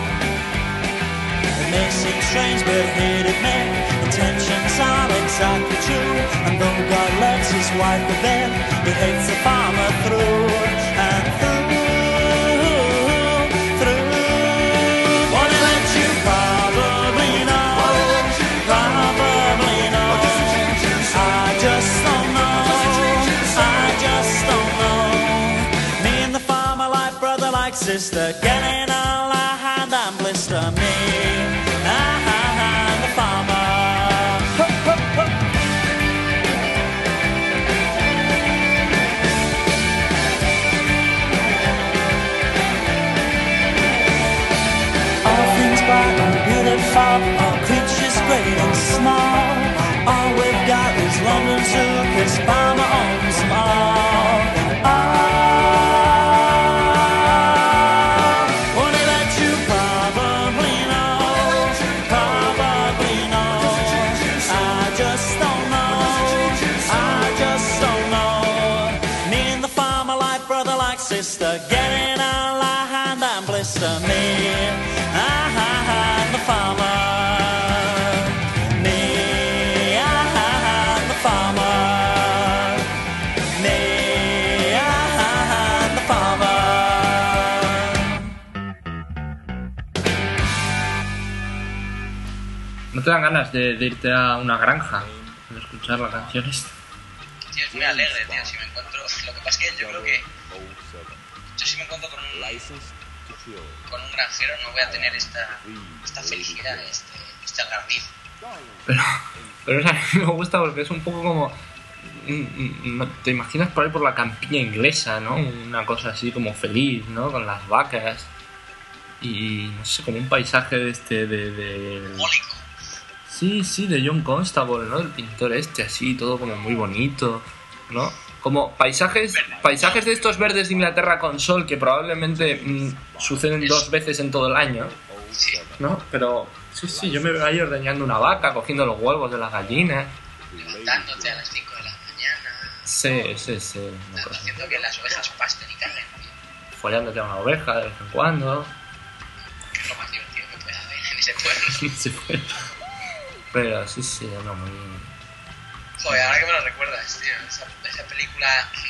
It may seem strange, but he'd admit intentions are exactly true. And though God loves his wife within, he hates the farmer through and through, through. Wanna let you probably know, probably know. I just don't know, I just don't know. Me and the farmer like brother, like sister, getting all our hand and blister. Me and the farmer. Ho, ho, ho. All things bright and beautiful, all creatures great and small. All we've got is London Zoo, 'cause farmer owns them all. All. Wanna let you probably know, probably know. I just don't know, I just don't know. Me and the farmer like brother, like sister, getting all our hand and blister. Me and the farmer. Me and the farmer. Me and the farmer. ¿No te dan ganas de, de irte a una granja de escuchar la canción esta? Tío, es muy alegre, tío, si me encuentro... Lo que pasa es que yo creo que... Yo si me encuentro con un... Con un granjero no voy a tener esta... Esta felicidad, este... Este algarbiz. Pero, pero o sea, a mí me gusta porque es un poco como... mm, mm, no- Te imaginas por ahí por la campiña inglesa, ¿no? Una cosa así como feliz, ¿no? Con las vacas. Y no sé, como un paisaje de este... de, de... Mólico. Sí, sí, de John Constable, ¿no? El pintor este, así, todo como muy bonito, ¿no? Como paisajes paisajes de estos verdes de Inglaterra con sol que probablemente mm, suceden dos veces en todo el año, Sí. ¿no? Pero sí, sí, yo me veo ahí ordeñando una vaca, cogiendo los huevos de las gallinas. Levantándote a las cinco de la mañana. Sí, sí, sí, una cosa. Haciendo que las ovejas pasten y caguen, tío. Follándote a una oveja de vez en cuando. Que es lo más divertido que puede haber en ese pueblo. Sí, fue. Pero sí, sí, no, muy... Joder, ahora que me lo recuerdas, tío, esa, esa película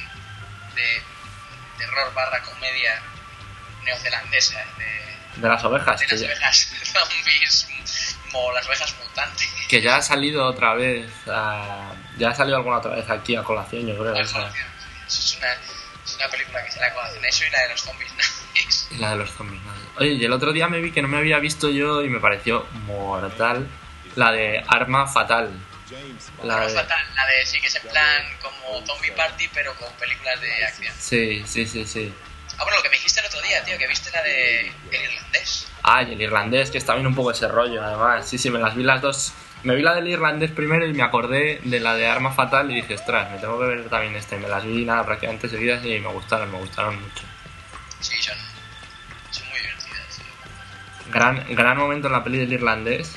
de terror barra comedia neozelandesa de, De las ovejas, de que las ya, ovejas zombies o las ovejas mutantes. que ya ha salido otra vez, a- ya ha salido alguna otra vez aquí a colación, yo creo. Eso Esa. es una, es una película que se la conocen, eso y la de los zombies nazis. Y la de los zombies, ¿no? Oye, y el otro día me vi que no me había visto yo y me pareció mortal la de Arma Fatal. La La, de... fatal, la de sí, que es en plan como zombie party pero con películas de acción. Sí, sí, sí, sí. Ah, bueno, lo que me dijiste el otro día, tío, que viste la de El Irlandés. Ah, y el irlandés, que está bien un poco ese rollo, además. Sí, sí, me las vi las dos. Me vi la del irlandés primero y me acordé de la de Arma Fatal y dije, ostras, me tengo que ver también esta. Y me las vi nada, prácticamente seguidas y me gustaron, me gustaron mucho. Sí, son, son muy divertidas, sí. Gran, gran momento en la peli del irlandés.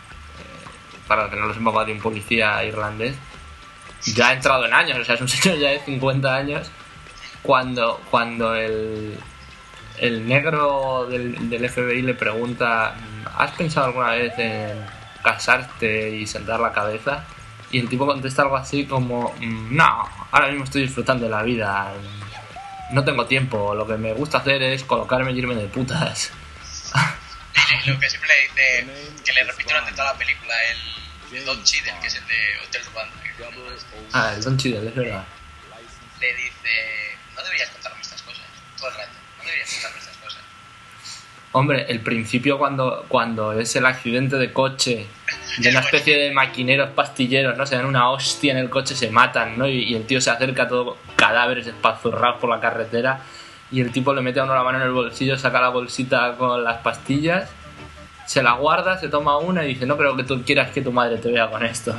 Para que no lo sepa, de un policía irlandés, ya ha entrado en años, o sea, es un señor ya de cincuenta años, cuando, cuando el, el negro del, del F B I le pregunta, ¿has pensado alguna vez en casarte y sentar la cabeza? Y el tipo contesta algo así como, no, ahora mismo estoy disfrutando de la vida, no tengo tiempo, lo que me gusta hacer es colocarme y irme de putas. Lo que siempre le dice, que le repito durante toda la película, el Don Cheadle, que es el de Hotel Rwanda, que no es- Ah, el Don Cheadle, es verdad. le dice, no deberías contarme estas cosas, todo el rato, no deberías contarme estas cosas. Hombre, el principio cuando, cuando es el accidente de coche de una especie de maquineros pastilleros, ¿no? Se dan una hostia en el coche, se matan, ¿no? Y, y el tío se acerca todo cadáveres espazurrados por la carretera y el tipo le mete a uno la mano en el bolsillo, saca la bolsita con las pastillas, se la guarda, se toma una y dice, no creo que tú quieras que tu madre te vea con esto.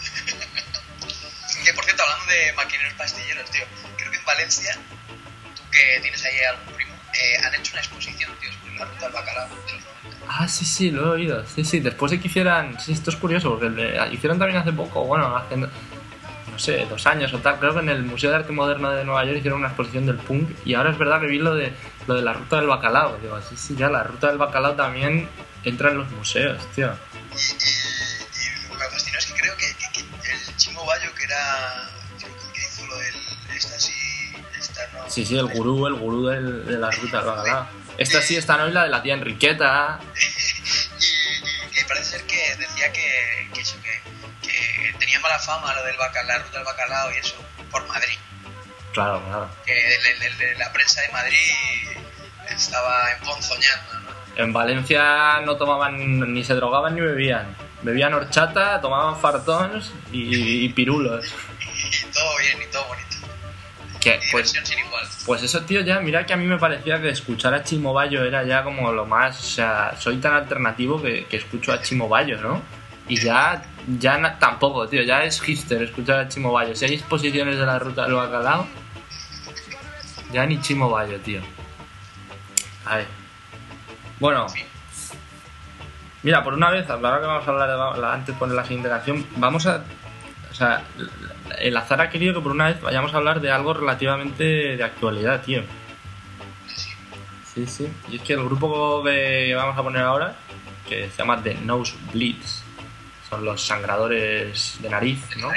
Que por cierto, hablando de maquineros pastilleros, tío, creo que en Valencia, tú que tienes ahí algún primo, eh, han hecho una exposición, tío, sobre la ruta del bacalao de los noventa. Ah, sí, sí, lo he oído. Sí, sí, después de que hicieran... Sí, esto es curioso, porque le- hicieron también hace poco, bueno, hace... No no sé, dos años o tal, creo que en el Museo de Arte Moderno de Nueva York hicieron una exposición del punk y ahora es verdad que vi lo de, lo de la Ruta del Bacalao. Digo, sí, sí, ya la Ruta del Bacalao también entra en los museos, tío. Y, y, y lo que me fascinó es que creo que, que, que el Chimo Bayo, que era el que hizo lo del esta sí, esta no... Sí, sí, el gurú, el gurú del, de la Ruta del Bacalao. Esta sí, esta no, y la de la tía Enriqueta. y, y parece ser que decía que, que eso, que, que tenía mala fama lo del bacalao, la Ruta del Bacalao y eso, por Madrid. Claro, claro. Que el, el, el, la prensa de Madrid estaba emponzoñando, ¿no? En Valencia no tomaban, ni se drogaban ni bebían. Bebían horchata, tomaban fartons y, y pirulos. Y todo bien, y todo bonito. ¿Qué? Y Pues, diversión sin igual. pues eso, tío, ya, mira que a mí me parecía que escuchar a Chimo Bayo era ya como lo más... O sea, soy tan alternativo que, que escucho a Chimo Bayo, ¿no? Y ya, ya na- tampoco, tío, ya es hipster escuchar a Chimo Bayo. Si hay exposiciones de la Ruta del Bacalao, ya ni Chimo Bayo, tío. A ver. Bueno, mira, por una vez, ahora que vamos a hablar de la, antes de poner la siguiente canción, vamos a... O sea, el azar ha querido que por una vez vayamos a hablar de algo relativamente de actualidad, tío. Sí, sí. Y es que el grupo que vamos a poner ahora, que se llama The Nosebleeds, son los sangradores de nariz, ¿no?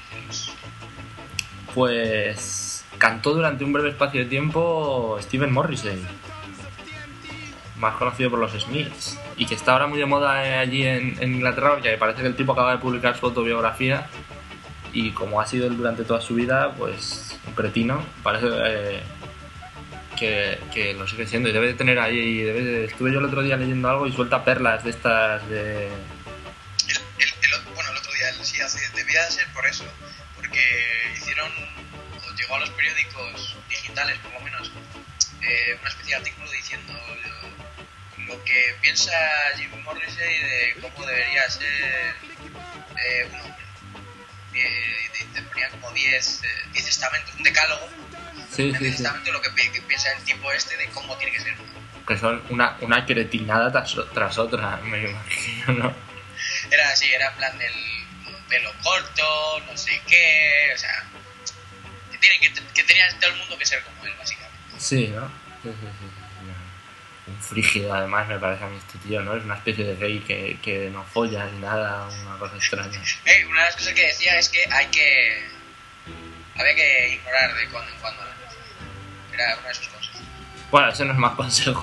Pues cantó durante un breve espacio de tiempo Stephen Morrissey, más conocido por los Smiths, y que está ahora muy de moda eh, allí en, en Inglaterra, porque parece que el tipo acaba de publicar su autobiografía y como ha sido él durante toda su vida, pues un cretino, parece eh, que, que lo sigue siendo y debe de tener ahí, debe de, estuve yo el otro día leyendo algo y suelta perlas de estas de... El, el, el, bueno, el otro día sí, hace, debía de ser por eso, porque hicieron, o llegó a los periódicos digitales por lo menos, eh, una especie de artículo diciendo lo, lo que piensa Jim Morrissey de cómo debería ser eh, un hombre. Eh, te ponía como diez estamentos, un decálogo, sí, un sí, estamento sí. lo que, pi- que piensa el tipo este de cómo tiene que ser. Que son una, una cretinada tras, tras otra, me imagino, ¿no? Era así, era en plan del pelo corto, no sé qué, o sea, que, tienen que, que tenía todo el mundo que ser como él, básicamente. Sí, ¿no? Sí, sí, sí, sí. Un frígido, además, me parece a mí este tío, ¿no? Es una especie de gay que, que no folla ni nada, una cosa extraña. Eh, una de las cosas que decía es que hay que... había que ignorar de cuando en cuando. Era una de sus cosas. Bueno, ese no es más consejo.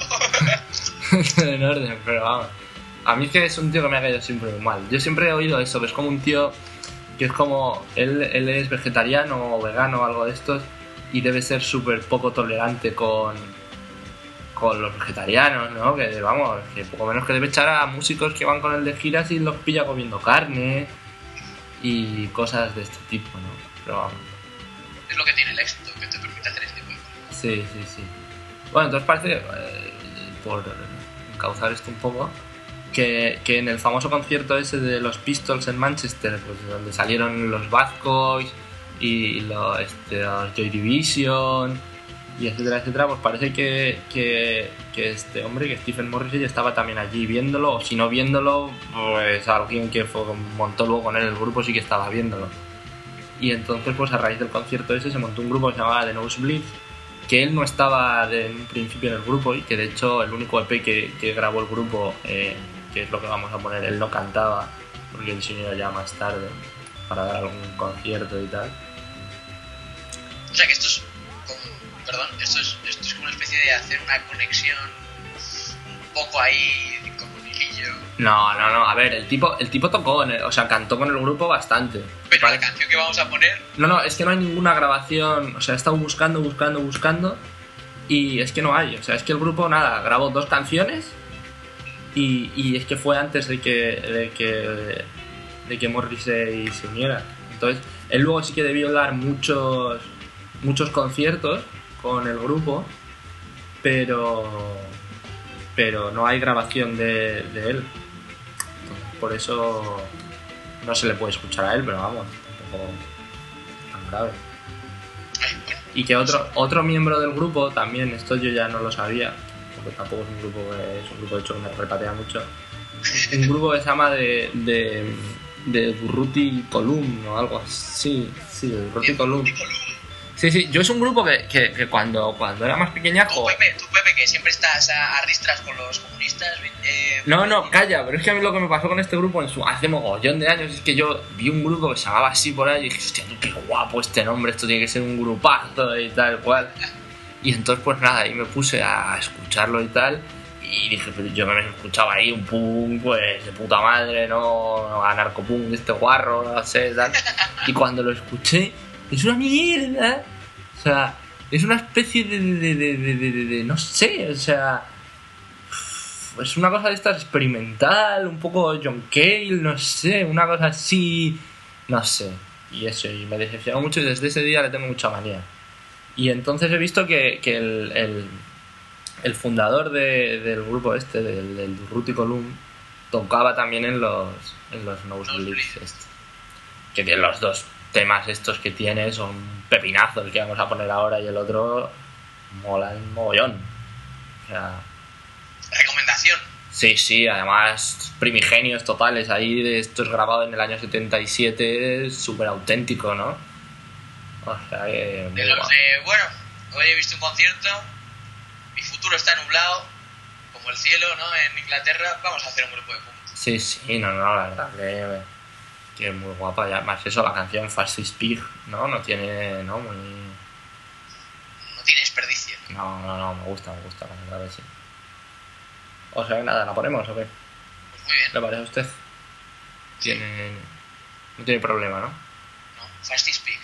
En orden, pero vamos. A mí es que es un tío que me ha caído siempre muy mal. Yo siempre he oído eso, que es como un tío que es como... Él, él es vegetariano o vegano o algo de estos y debe ser súper poco tolerante con... con los vegetarianos, ¿no? Que vamos, que poco menos que debe echar a músicos que van con él de giras y los pilla comiendo carne y cosas de este tipo, ¿no? Pero vamos. Es lo que tiene el éxito, que te permite hacer este tipo de cosas. Sí, sí, sí. Bueno, entonces parece, eh, por encauzar esto un poco, que, que en el famoso concierto ese de los Pistols en Manchester, pues donde salieron los Bad Boys y los, este, los Joy Division y etcétera, etcétera, pues parece que, que, que este hombre, que Stephen Morrissey, estaba también allí viéndolo, o si no viéndolo, pues alguien que fue, montó luego con él el grupo sí que estaba viéndolo. Y entonces, pues a raíz del concierto ese se montó un grupo que se llamaba The Nosebleeds, que él no estaba de, en un principio en el grupo y que de hecho el único E P que, que grabó el grupo, eh, que es lo que vamos a poner, él no cantaba, porque él se unió ya más tarde para dar algún concierto y tal. O sea que esto es como, perdón, esto es, esto es como una especie de hacer una conexión un poco ahí con conejillo. No, no, no, a ver, el tipo, el tipo tocó, en el- o sea, cantó con el grupo bastante. Pero la canción que vamos a poner, No, no, es que no hay ninguna grabación, o sea, he estado buscando, buscando, buscando y es que no hay, o sea, es que el grupo, nada, grabó dos canciones y, y es que fue antes de que, de que, de que Morrissey se uniera. Entonces, él luego sí que debió dar muchos, muchos conciertos con el grupo, pero, pero no hay grabación de, de él. Entonces, por eso no se le puede escuchar a él, pero vamos, tampoco tan grave. ay, bueno, Y que otro otro miembro del grupo también, esto yo ya no lo sabía, porque tampoco es un grupo que es un grupo de hecho que me repatea mucho. Un grupo que se llama de, de de Durruti Column o algo así. Sí, de Durruti Column. Durruti Column. Sí, sí, yo es un grupo que, que, que cuando, cuando era más pequeñajo... Tú Pepe, tú, Pepe, que siempre estás a, a ristras con los comunistas... Eh, No, no, calla, pero es que a mí lo que me pasó con este grupo en su, hace mogollón de años es que yo vi un grupo que se llamaba así por ahí y dije, hostia, qué guapo este nombre, esto tiene que ser un grupazo y tal cual. Y entonces pues nada, ahí me puse a escucharlo y tal y dije, pero yo me escuchaba ahí un punk pues de puta madre, no anarcopunk de este guarro, no sé, tal. Y cuando lo escuché, es una mierda, o sea, es una especie de, de, de, de, de, de, de no sé, o sea... Es una cosa de esta experimental, un poco John Cale, no sé, una cosa así, no sé. Y eso, y me decepcionó mucho y desde ese día le tengo mucha manía. Y entonces he visto que, que el, el, el fundador de, del grupo este, del, del Durruti Column, tocaba también en los, en los Nosebleeds. Este. Que tiene los dos temas estos que tiene son pepinazos, el que vamos a poner ahora y el otro molan mogollón. O sea... Recomendación. Sí, sí, además primigenios totales ahí, de esto es grabado en el año setenta y siete, súper auténtico, ¿no? O sea que... De los de, bueno, hoy he visto un concierto, mi futuro está nublado, como el cielo, ¿no? En Inglaterra, vamos a hacer un grupo de punk. Sí, sí, no, no, la verdad que, que es muy guapa, y además eso, la canción Fastest Pig, ¿no? No tiene, ¿no? Muy... No tiene desperdicio. No, no, no, me gusta, me gusta, la verdad que sí. O sea, nada, ¿la ponemos o qué? Pues muy bien. ¿Le parece a usted? Tiene... No tiene problema, ¿no? No, Fastest Pig.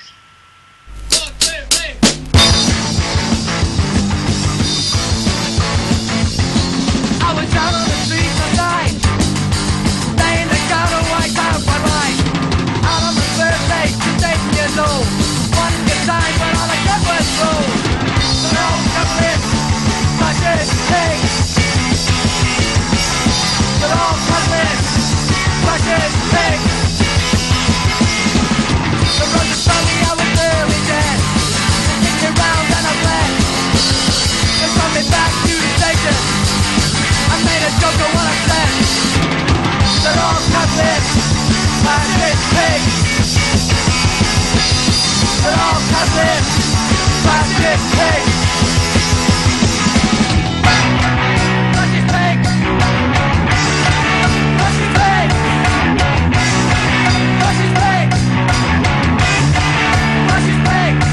I was out on the streets at night, laying the gun away down my right. Out on the first day, just eighteen years old. One good time when all I kept was roll. So no coupling, such as pigs. So no coupling, such as pigs. The road to sunny, I was early dead. Kicked around and I bled. They brought me back to the station. I made a joke of what I said. They're all Catholics, fascist pigs. They're all Catholics, fascist pigs. Fascist pigs. Fascist pigs. Fascist pigs. Fascist pigs.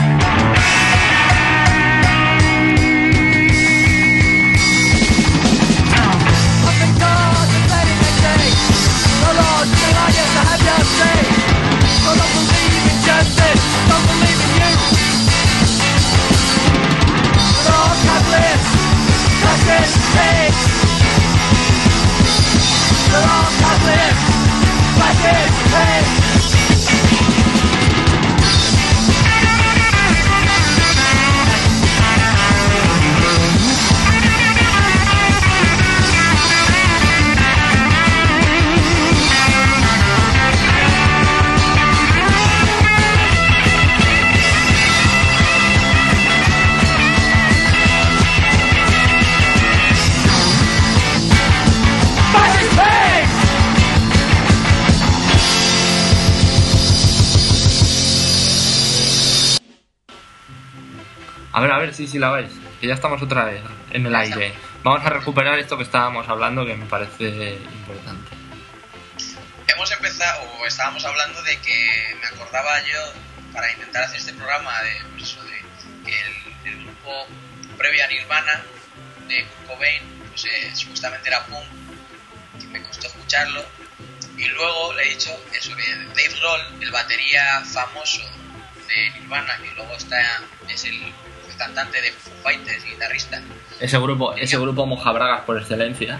A ver, a ver, sí, sí la vais. Que ya estamos otra vez en el aire. Vamos a recuperar esto que estábamos hablando, que me parece importante. Hemos empezado, o estábamos hablando de que me acordaba yo, para intentar hacer este programa, de, pues eso, de que el, el grupo previo a Nirvana, de Kurt Cobain, pues eh, supuestamente era punk, que me costó escucharlo. Y luego le he dicho eso, que Dave Grohl, el batería famoso de Nirvana, que luego está es el cantante de Foo Fighters y guitarrista. Ese grupo, ese grupo mojabragas por excelencia.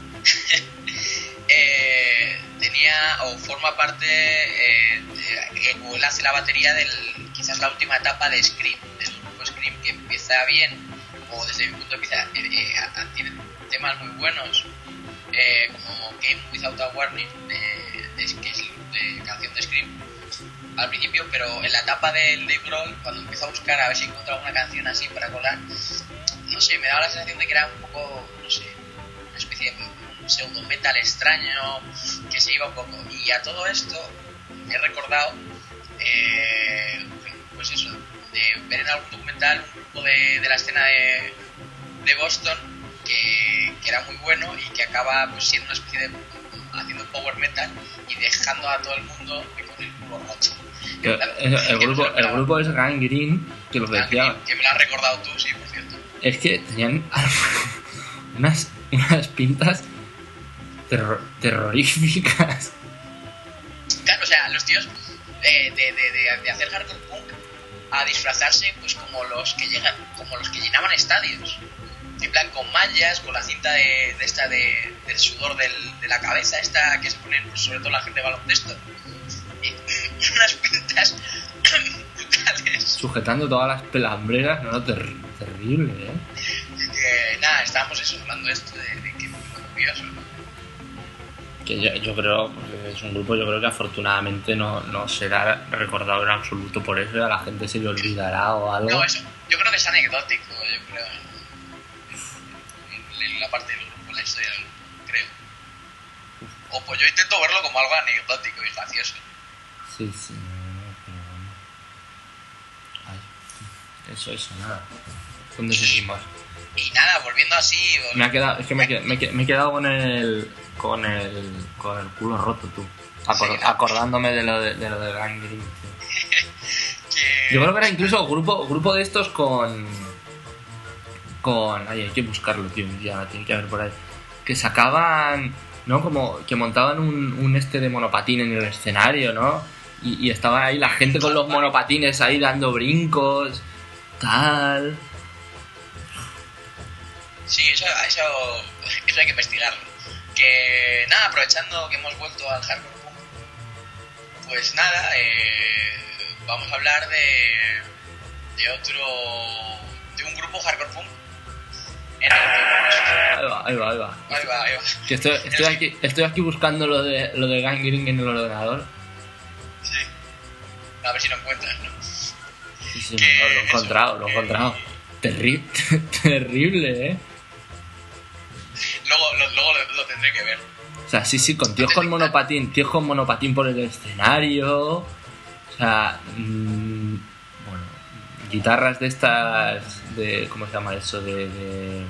eh, tenía o forma parte, eh, de, o él hace la batería del quizás la última etapa de Scream, del grupo Scream, que empieza bien, o desde mi punto de vista eh, eh, tiene temas muy buenos, eh, como Game Without a Warning, de, de, que es de canción de Scream al principio, pero en la etapa del Dave Grohl, cuando empezó a buscar a ver si encontraba una canción así para colar, no sé, me daba la sensación de que era un poco, no sé, una especie de un pseudo metal extraño, que se iba un poco. Y a todo esto he recordado, eh, pues eso, de ver en algún documental un grupo de, de la escena de, de Boston que, que era muy bueno y que acaba pues siendo una especie de haciendo power metal y dejando a todo el mundo con el culo roto. El, el, el, grupo, el grupo es Gangrene, que lo decía. Que me lo has recordado tú, sí, por cierto. Es que tenían unas, unas pintas terror, terroríficas. Claro, o sea, los tíos eh, de, de, de, de hacer hardcore punk a disfrazarse pues como los que llegan, como los que llenaban estadios. En plan con mallas, con la cinta de, de esta de, del sudor del, de la cabeza, esta que se ponen pues, sobre todo la gente de baloncesto. Y, y unas pintas brutales. Sujetando todas las pelambreras, no, ter, terrible, ¿eh? Y que nada, estábamos eso, hablando de esto, de, de que muy curioso, ¿no? Que yo, yo creo, pues es un grupo, yo creo que afortunadamente no, no será recordado en absoluto por eso, y a la gente se le olvidará o algo. No, eso, yo creo que es anecdótico, yo creo. En la parte del grupo, en la historia del grupo, creo. O pues yo intento verlo como algo anecdótico y gracioso. Sí, sí, no, pero bueno. Ay, eso, eso, nada. ¿Dónde seguimos? Y nada, volviendo así... Me ha quedado, es que me, me, me he quedado con el, con el, con el culo roto, tú. Acor, sí, acordándome de lo de, de lo de Gangrene. que... Yo creo que era incluso grupo, grupo de estos con... con... Ay, hay que buscarlo, tío, ya tiene que haber por ahí. Que sacaban, ¿no? Como que montaban un, un este de monopatín en el escenario, ¿no? Y, y estaban ahí la gente con los monopatines ahí dando brincos, tal... Sí, eso, eso, eso hay que investigarlo. Que nada, aprovechando que hemos vuelto al hardcore punk, pues nada, eh, vamos a hablar de, de otro, de un grupo hardcore punk. En el que, ahí va, ahí va, ahí va. Ahí va, ahí va. Que estoy, estoy, aquí, estoy aquí buscando lo de, lo de Gangrene en el ordenador. Sí. A ver si lo encuentras, ¿no? Sí, sí, que no, lo he encontrado, eso, lo he encontrado. Terri terrible, ¿eh? Luego, lo, luego lo, lo tendré que ver. O sea, sí, sí, con tíos con monopatín, tíos con monopatín por el escenario. O sea, mmm, bueno, guitarras de estas, de, ¿cómo se llama eso? De, de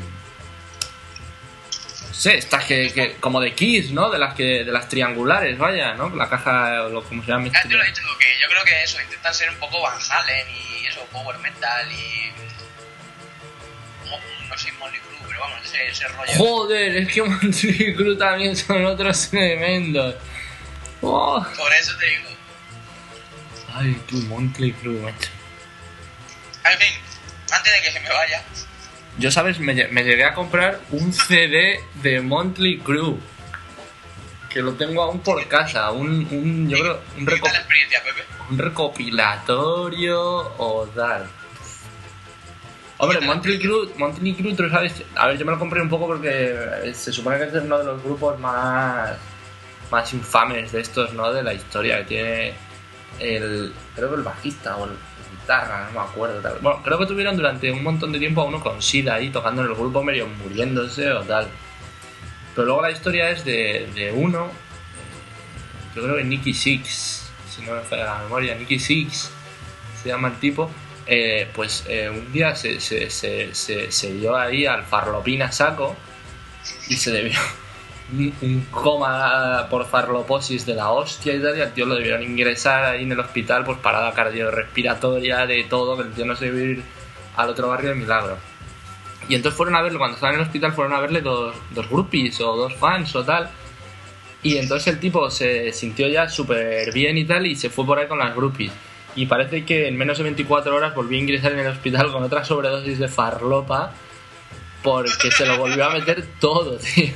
no sé, estas que, que, como de Kiss, ¿no? De las que, de las triangulares, vaya, ¿no? La caja, o como se llama. Ah, yo lo he dicho, que yo creo que eso, intentan ser un poco Van Halen y eso, power metal y... No, no sé, Motley Crue, pero vamos, ese, ese rollo. Joder, es que Motley Crue también son otros tremendos. Oh. Por eso te digo. Ay, tú, Motley Crue, macho. En fin, antes de que se me vaya... Yo, ¿sabes? Me, me llegué a comprar un C D de Motley Crue. Que lo tengo aún por casa. Un, un yo creo, un, reco la experiencia, Pepe? un recopilatorio o tal. Hombre, Motley Crue, Motley Crue, tú sabes... A ver, yo me lo compré un poco porque se supone que es uno de los grupos más... más infames de estos, ¿no? De la historia, que tiene el... creo que el bajista o el guitarra, no me acuerdo. Tal. Bueno, creo que tuvieron durante un montón de tiempo a uno con SIDA ahí tocando en el grupo, medio muriéndose o tal. Pero luego la historia es de, de uno, yo creo que Nicky Six, si no me falla la memoria, Nicky Six se llama el tipo. Eh, pues eh, un día se, se, se, se, se dio ahí al farlopín a saco y se debió un, un coma por farloposis de la hostia y tal, y al tío lo debieron ingresar ahí en el hospital, pues parada cardiorrespiratoria, de todo, que el tío no se iba a ir al otro barrio de milagro. Y entonces fueron a verlo, cuando estaban en el hospital fueron a verle dos, dos groupies o dos fans o tal, y entonces el tipo se sintió ya súper bien y tal, y se fue por ahí con las groupies. Y parece que en menos de veinticuatro horas volvió a ingresar en el hospital con otra sobredosis de farlopa porque se lo volvió a meter todo, tío.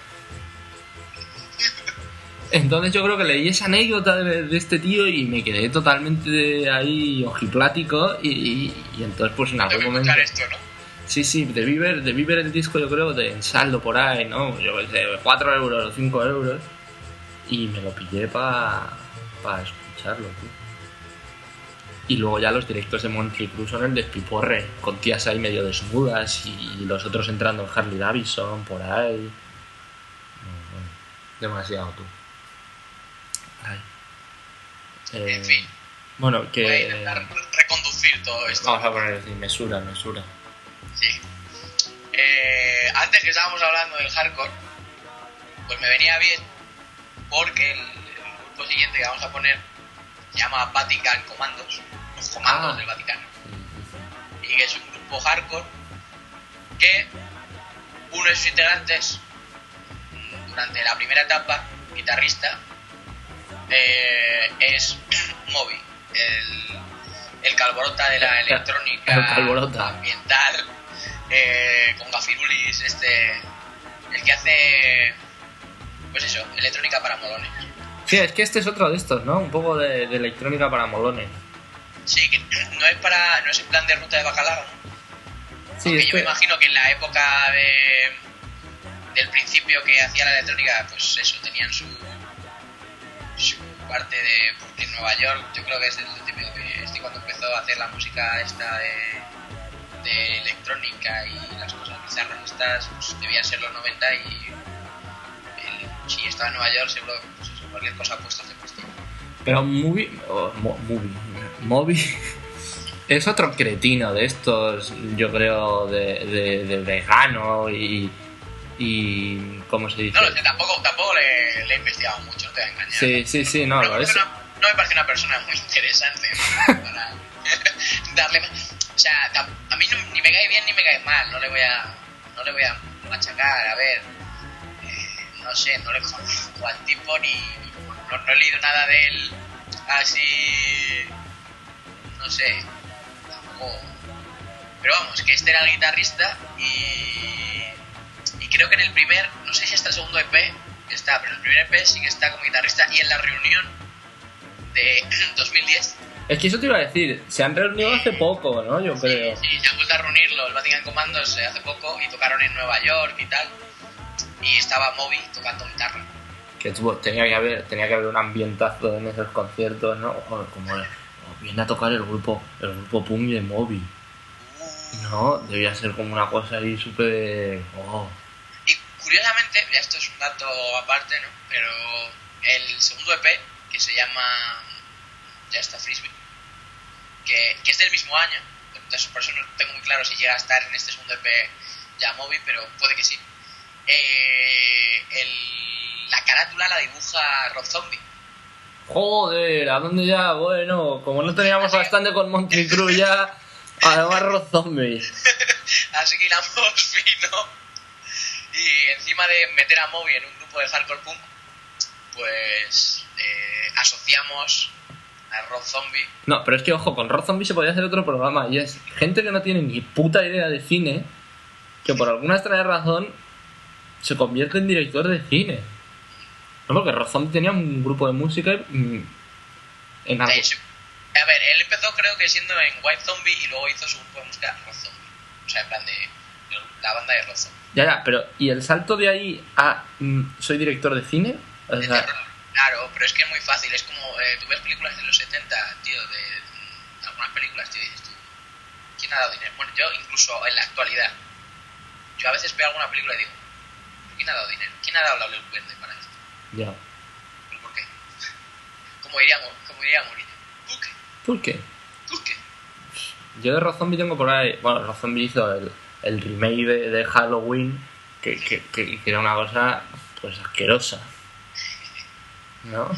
Entonces yo creo que leí esa anécdota de, de este tío y me quedé totalmente ahí ojiplático y, y, y entonces pues en algún momento... esto, ¿no? Sí, sí, debí ver, debí ver el disco yo creo de en saldo por ahí, ¿no? Yo qué sé, cuatro euros o cinco euros y me lo pillé para pa escucharlo, tío. Y luego ya los directos de Motley Crue son el despiporre, con tías ahí medio desnudas y los otros entrando en Harley Davidson por ahí. Bueno, demasiado, tú. Ay. Eh, En fin. Bueno, Voy a que... intentar reconducir todo esto. Vamos a poner así, mesura, mesura. Sí. Eh, antes que estábamos hablando del hardcore, pues me venía bien porque el, el grupo siguiente que vamos a poner se llama Vatican Commandos, los comandos Ah. del Vaticano. Y que es un grupo hardcore que uno de sus integrantes, mm, durante la primera etapa, guitarrista, eh, es Moby, el, el calborota de la electrónica El calborota. ambiental, eh, con gafirulis, este, el que hace, pues eso, electrónica para molones. Sí, es que este es otro de estos, ¿no? Un poco de, de electrónica para molones. Sí, que no es para, no es en plan de ruta de bacalao, ¿no? Sí, Aunque es yo me que... imagino que en la época de, del principio que hacía la electrónica, pues eso, tenían su, su parte de... Porque en Nueva York, yo creo que es el típico que este cuando empezó a hacer la música esta de, de electrónica y las cosas bizarras estas, pues debían ser los noventa y el, si estaba en Nueva York seguro que pues eso, cualquier cosa puesta hace cuestión. Pero Movie... Oh, Mo- movie... Moby... Es otro cretino de estos, yo creo, de, de, de vegano y... y... ¿Cómo se dice? No lo sé, tampoco, tampoco le, le he investigado mucho, no te voy a engañar. Sí, sí, sí, no, no, lo es. no, no me parece una persona muy interesante para darle más. O sea, tam- a mí no, ni me cae bien ni me cae mal, no le voy a, no le voy a machacar, a ver, eh, no sé, no le conozco al tipo ni, no, no he leído nada de él así, no sé, tampoco. Pero vamos, que este era el guitarrista y, y creo que en el primer, no sé si hasta el segundo E P está, pero en el primer E P sí que está como guitarrista y en la reunión de dos mil diez. Es que eso te iba a decir, se han reunido hace poco, ¿no? Yo creo. Sí, se han vuelto a reunir los Vatican Commandos eh, hace poco y tocaron en Nueva York y tal. Y estaba Moby tocando guitarra. Que tuvo, tenía que haber tenía que haber un ambientazo en esos conciertos, ¿no? O como o viene a tocar el grupo el grupo punk de Moby. No, debía ser como una cosa ahí súper... Oh. Y curiosamente, ya esto es un dato aparte, ¿no? Pero el segundo E P, que se llama Ya está Frisbee, que, que es del mismo año, entonces por eso no tengo muy claro si llega a estar en este segundo E P ya Moby, pero puede que sí. Eh, el, la carátula la dibuja Rob Zombie. Joder, ¿a dónde ya? Bueno, como no teníamos bastante con Motley Crue ya, además Rob Zombie. Así que hilamos fino. Y encima de meter a Moby en un grupo de hardcore punk, pues eh, asociamos a Rob Zombie. No, pero es que ojo, con Rob Zombie se podía hacer otro programa y es gente que no tiene ni puta idea de cine, que por alguna extraña razón se convierte en director de cine. No, porque Rob Zombie tenía un grupo de música mm, en algo. Eh, sí. A ver, él empezó creo que siendo en White Zombie y luego hizo su grupo de música Rob Zombie. O sea, en plan de la banda de Rob Zombie. Ya, ya, pero ¿y el salto de ahí a mm, soy director de cine? O De sea, terror. Claro, pero es que es muy fácil. Es como, eh, tú ves películas de los setenta, tío, de, de algunas películas, tío, y dices tú, ¿quién ha dado dinero? Bueno, yo incluso en la actualidad, yo a veces veo alguna película y digo, ¿quién ha dado dinero? ¿Quién ha dado la luz verde para esto? ya. ¿Pero por qué? Como diría, como diría Mourinho, ¿tú qué? ¿Por qué? ¿Tú qué? Yo de Rob Zombie tengo por ahí... Bueno, Rob Zombie hizo el, el remake de, de Halloween, que, que, que, que era una cosa, pues, asquerosa. ¿No?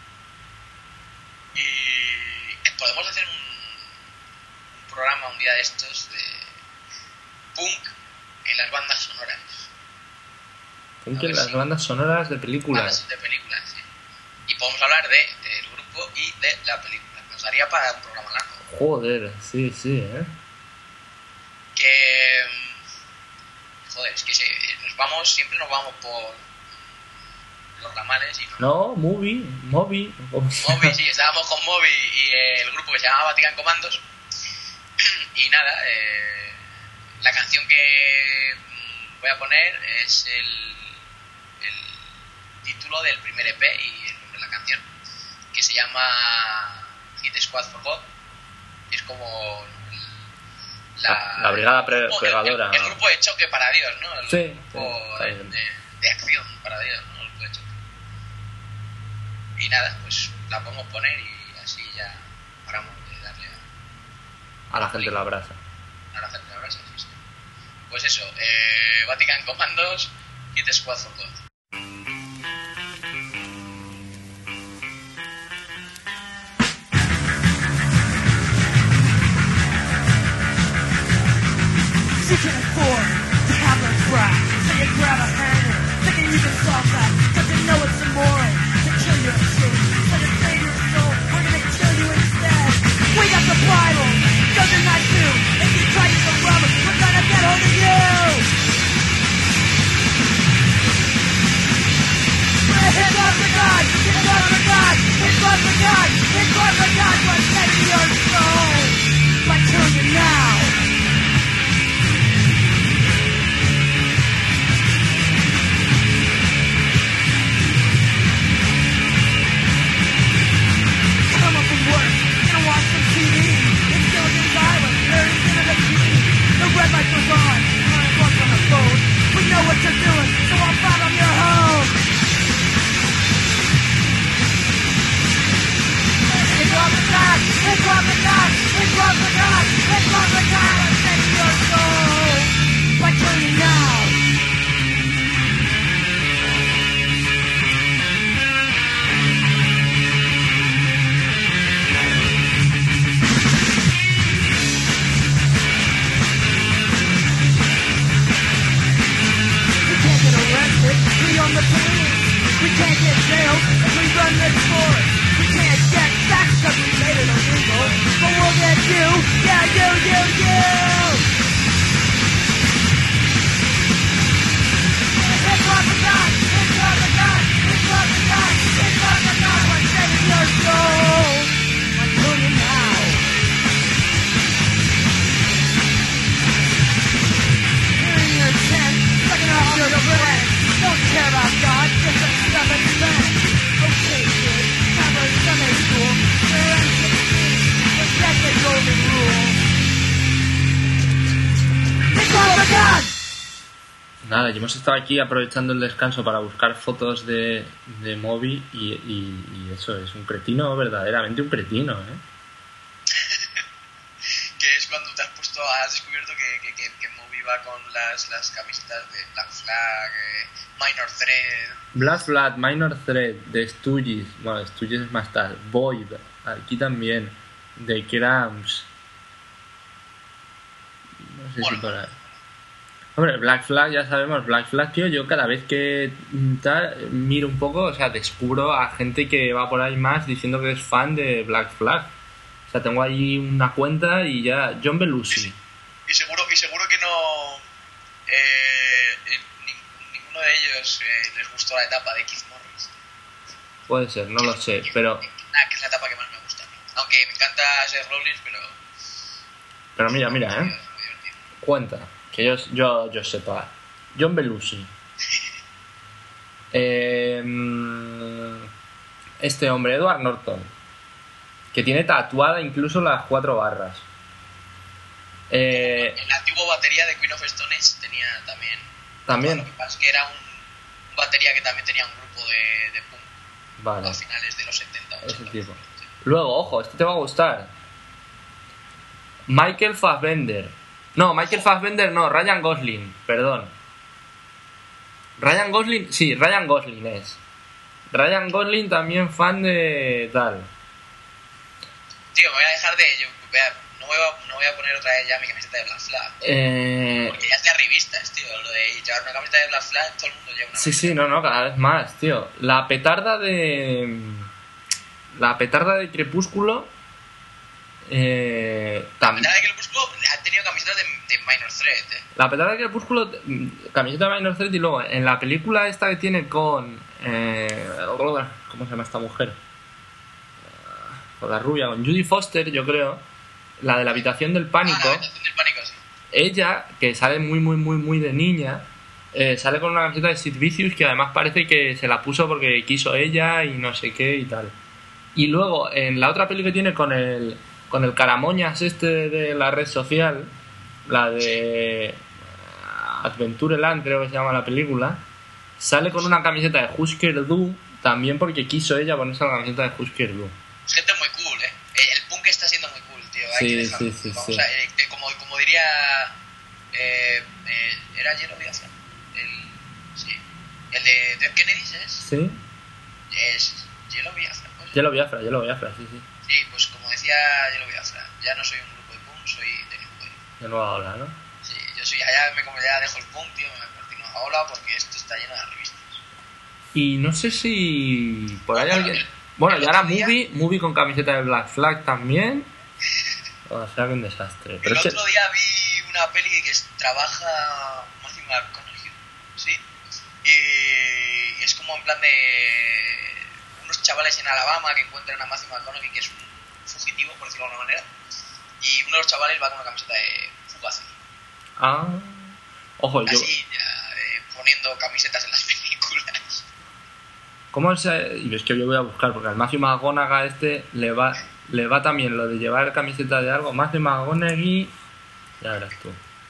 Y podemos hacer un, un programa un día de estos de punk en las bandas sonoras. Punk A ver en las si- bandas sonoras de películas. Bandas de películas, sí. Y podemos hablar de, del grupo y de la película. Nos daría para un programa largo. Joder, sí, sí, ¿eh? Que... mm, Joder, es que se, nos vamos, siempre nos vamos por los ramales y no... No, Movie, Moby. Moby, sí, estábamos con Moby y eh, el grupo que se llamaba Vatican Commandos. Y nada, eh, la canción que mm, voy a poner es el, el título del primer E P y el nombre de la canción, que se llama Hit Squad for God. Es como el- la, La brigada pre- el grupo- pregadora. El, el grupo de choque para Dios, ¿no? El Sí, grupo sí, está de, bien. de- de acción para Dios, ¿no? El grupo de choque. y nada, pues la podemos poner y así ya paramos de darle a, A la gente la abraza. a la gente la brasa. Sí, sí. Pues eso, eh, Vatican Commandos, Hit Squad for God. You can afford to have a crack, so you grab a hanger, thinking you can solve that. Don't you know it's immoral to kill your truth, so to save your soul, we're gonna kill you instead. We got the Bible, doesn't that do? If you try to rub us, we're gonna get hold of you. Hit God for God, hit God for God, hit God for God, hit God for God, we're saving your soul. But kill you now. Red lights are on, nine o'clock on the phone. We know what you're doing, so I'll bottom your home. It's on the God, it's on the God, it's on the God, it's on the God. I'm taking your soul, by turning now. We on the police, we can't get jailed if we run this force. We can't get back cause we made it illegal, but we'll get you, yeah you, you, you. It's on the God, it's on the God, it's on the God, it's on the God. I'm saving your soul, I'm doing it now. You're in your tent, sucking off your breath. Don't care about God, just a seven cent. Okay, kid, have a Sunday school. You're in sixteen, forget the golden rule. It's all for God! Nada, y hemos estado aquí aprovechando el descanso para buscar fotos de, de Moby y, y, y eso, es un cretino, verdaderamente un cretino, ¿eh? Que es cuando te has puesto, has descubierto que, que, que, que Moby va con las, las camisetas de Black Flag, eh, Minor Threat. Black Flag, Minor Threat, de Stooges, bueno, Stooges es más tal, Void, aquí también, de Cramps. No sé Bueno. si por ahí. Hombre, Black Flag, ya sabemos, Black Flag, tío, yo cada vez que tal, miro un poco, o sea, descubro a gente que va por ahí más diciendo que es fan de Black Flag. O sea, tengo ahí una cuenta y ya, John Belushi. Y seguro, y seguro que no... Eh, eh, ni- ninguno de ellos eh, les gustó la etapa de Keith Morris. Puede ser, no lo sé, pero... Ah, que es la etapa que más me gusta a mí. Aunque me encanta Seth Rollins, pero... Pero mira, mira, es ¿eh? muy divertido. Cuenta, que yo, yo, yo sepa. John Belushi. Eh, este hombre, Edward Norton, que tiene tatuada incluso las cuatro barras. Eh, El antiguo batería de Queen of Stone Age tenía también... También. Lo que pasa es que era un, un batería que también tenía un grupo de, de punk Vale, a finales de los setenta. ese ochenta. tipo. Luego, ojo, este te va a gustar. Michael Fassbender. No, Michael Fassbender no, Ryan Gosling, perdón. Ryan Gosling, sí, Ryan Gosling es. Ryan Gosling también fan de tal. Tío, me voy a dejar de... Yo, voy a- no, voy a, no voy a poner otra vez ya mi camiseta de Black Flag. Eh, Porque ya es de arribistas, tío. Lo de llevar una camiseta de Black Flag, todo el mundo lleva una sí, camiseta. sí, no, no, cada vez más, tío. La petarda de... La petarda de Crepúsculo... Eh, La también... verdad es que el Crepúsculo ha tenido camisetas de, de Minor Threat, eh. La petarda de Crepúsculo, mm, camiseta de Minor Threat, y luego en la película esta que tiene con... Eh, ¿Cómo se llama esta mujer? Ah, Con la rubia, con Judy Foster, yo creo. La de la habitación del pánico. Ah, la habitación del pánico, sí. Ella, que sale muy, muy, muy, muy de niña, eh, sale con una camiseta de Sid Vicious que además parece que se la puso porque quiso ella y no sé qué y tal. Y luego, en la otra peli que tiene con el, con el caramoñas este de la red social, la de Adventureland, creo que se llama la película, sale con una camiseta de Husker Du también porque quiso ella ponerse la camiseta de Husker Du. Es gente muy cool, ¿eh? El punk está siendo muy cool, tío. Hay Sí, que dejarlo. sí, sí, Vamos sí. a, eh, eh, como, como diría... Eh, eh, ¿Era Yellow Biafra? El, sí. El de Dead Kennedys es... ¿Sí? Es Yellow Biafra, pues. Yellow Biafra, Yellow Biafra, sí, sí. Sí, pues como decía Yellow Biafra, ya no soy un grupo de punk, soy de New Wave. De nueva ola, ¿no? Sí, yo soy allá, me, como ya dejo el punk, tío, me partí una ola porque esto está lleno de revistas. Y no sé si por ahí Bueno, alguien... el- Bueno, el y ahora otro día- Movie, Movie con camiseta de Black Flag también. O sea, que un desastre. Pero El es que... otro día vi una peli que es- trabaja Matthew McConaughey, ¿sí? Y es como en plan de unos chavales en Alabama que encuentran a Matthew McConaughey, que es un fugitivo, por decirlo de alguna manera, y uno de los chavales va con una camiseta de Fugazi. Ah... Ojo, yo... Así, ya, eh, poniendo camisetas en las películas. ¿Cómo es? eh? Y es que yo voy a buscar, porque al Matthew McConaughey este le va, le va también lo de llevar camiseta de algo. Matthew McConaughey... Ya verás tú.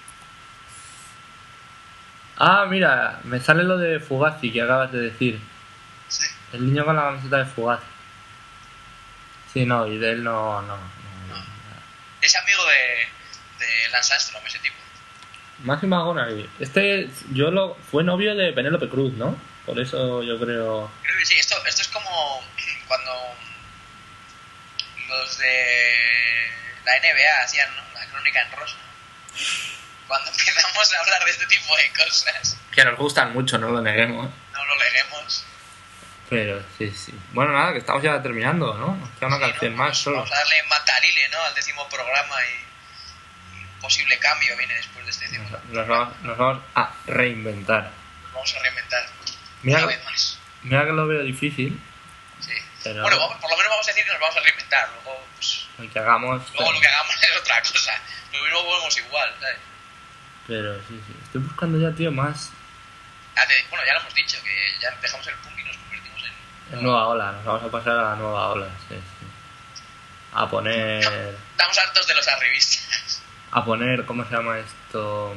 Ah, mira, me sale lo de Fugazi que acabas de decir. Sí. El niño con la camiseta de Fugazi. Sí, no, y de él no... no, no, no. Es amigo de, de Lance Armstrong, ese tipo. Matthew McConaughey. Este, yo lo... Fue novio de Penélope Cruz, ¿no? Por eso yo creo... Creo que sí, esto, esto es como cuando los de la N B A hacían, ¿no?, la crónica en rosa. Cuando empezamos a hablar de este tipo de cosas, Que nos gustan mucho, no lo neguemos. no lo leguemos. Pero sí, sí. Bueno, nada, que estamos ya terminando, ¿no? Nos queda una Sí, canción ¿no? más Pues solo. vamos a darle matarile, ¿no?, al décimo programa y, y un posible cambio viene después de este décimo. Nos, nos vamos, nos vamos a reinventar. Nos vamos a reinventar Mira, una vez más. mira que lo veo difícil. Sí. Pero- Bueno, vamos- por lo menos vamos a decir que nos vamos a reinventar. Luego, pues, El que hagamos. luego lo que hagamos es otra cosa. Lo mismo volvemos igual, ¿sabes? Pero sí, sí. Estoy buscando ya, tío, más. Ya te- bueno, ya lo hemos dicho, que ya dejamos el punk y nos convertimos en... En nueva ola. Nos vamos a pasar a la nueva ola. Sí, sí. A poner. Estamos hartos de los arribistas. A poner. ¿Cómo se llama esto?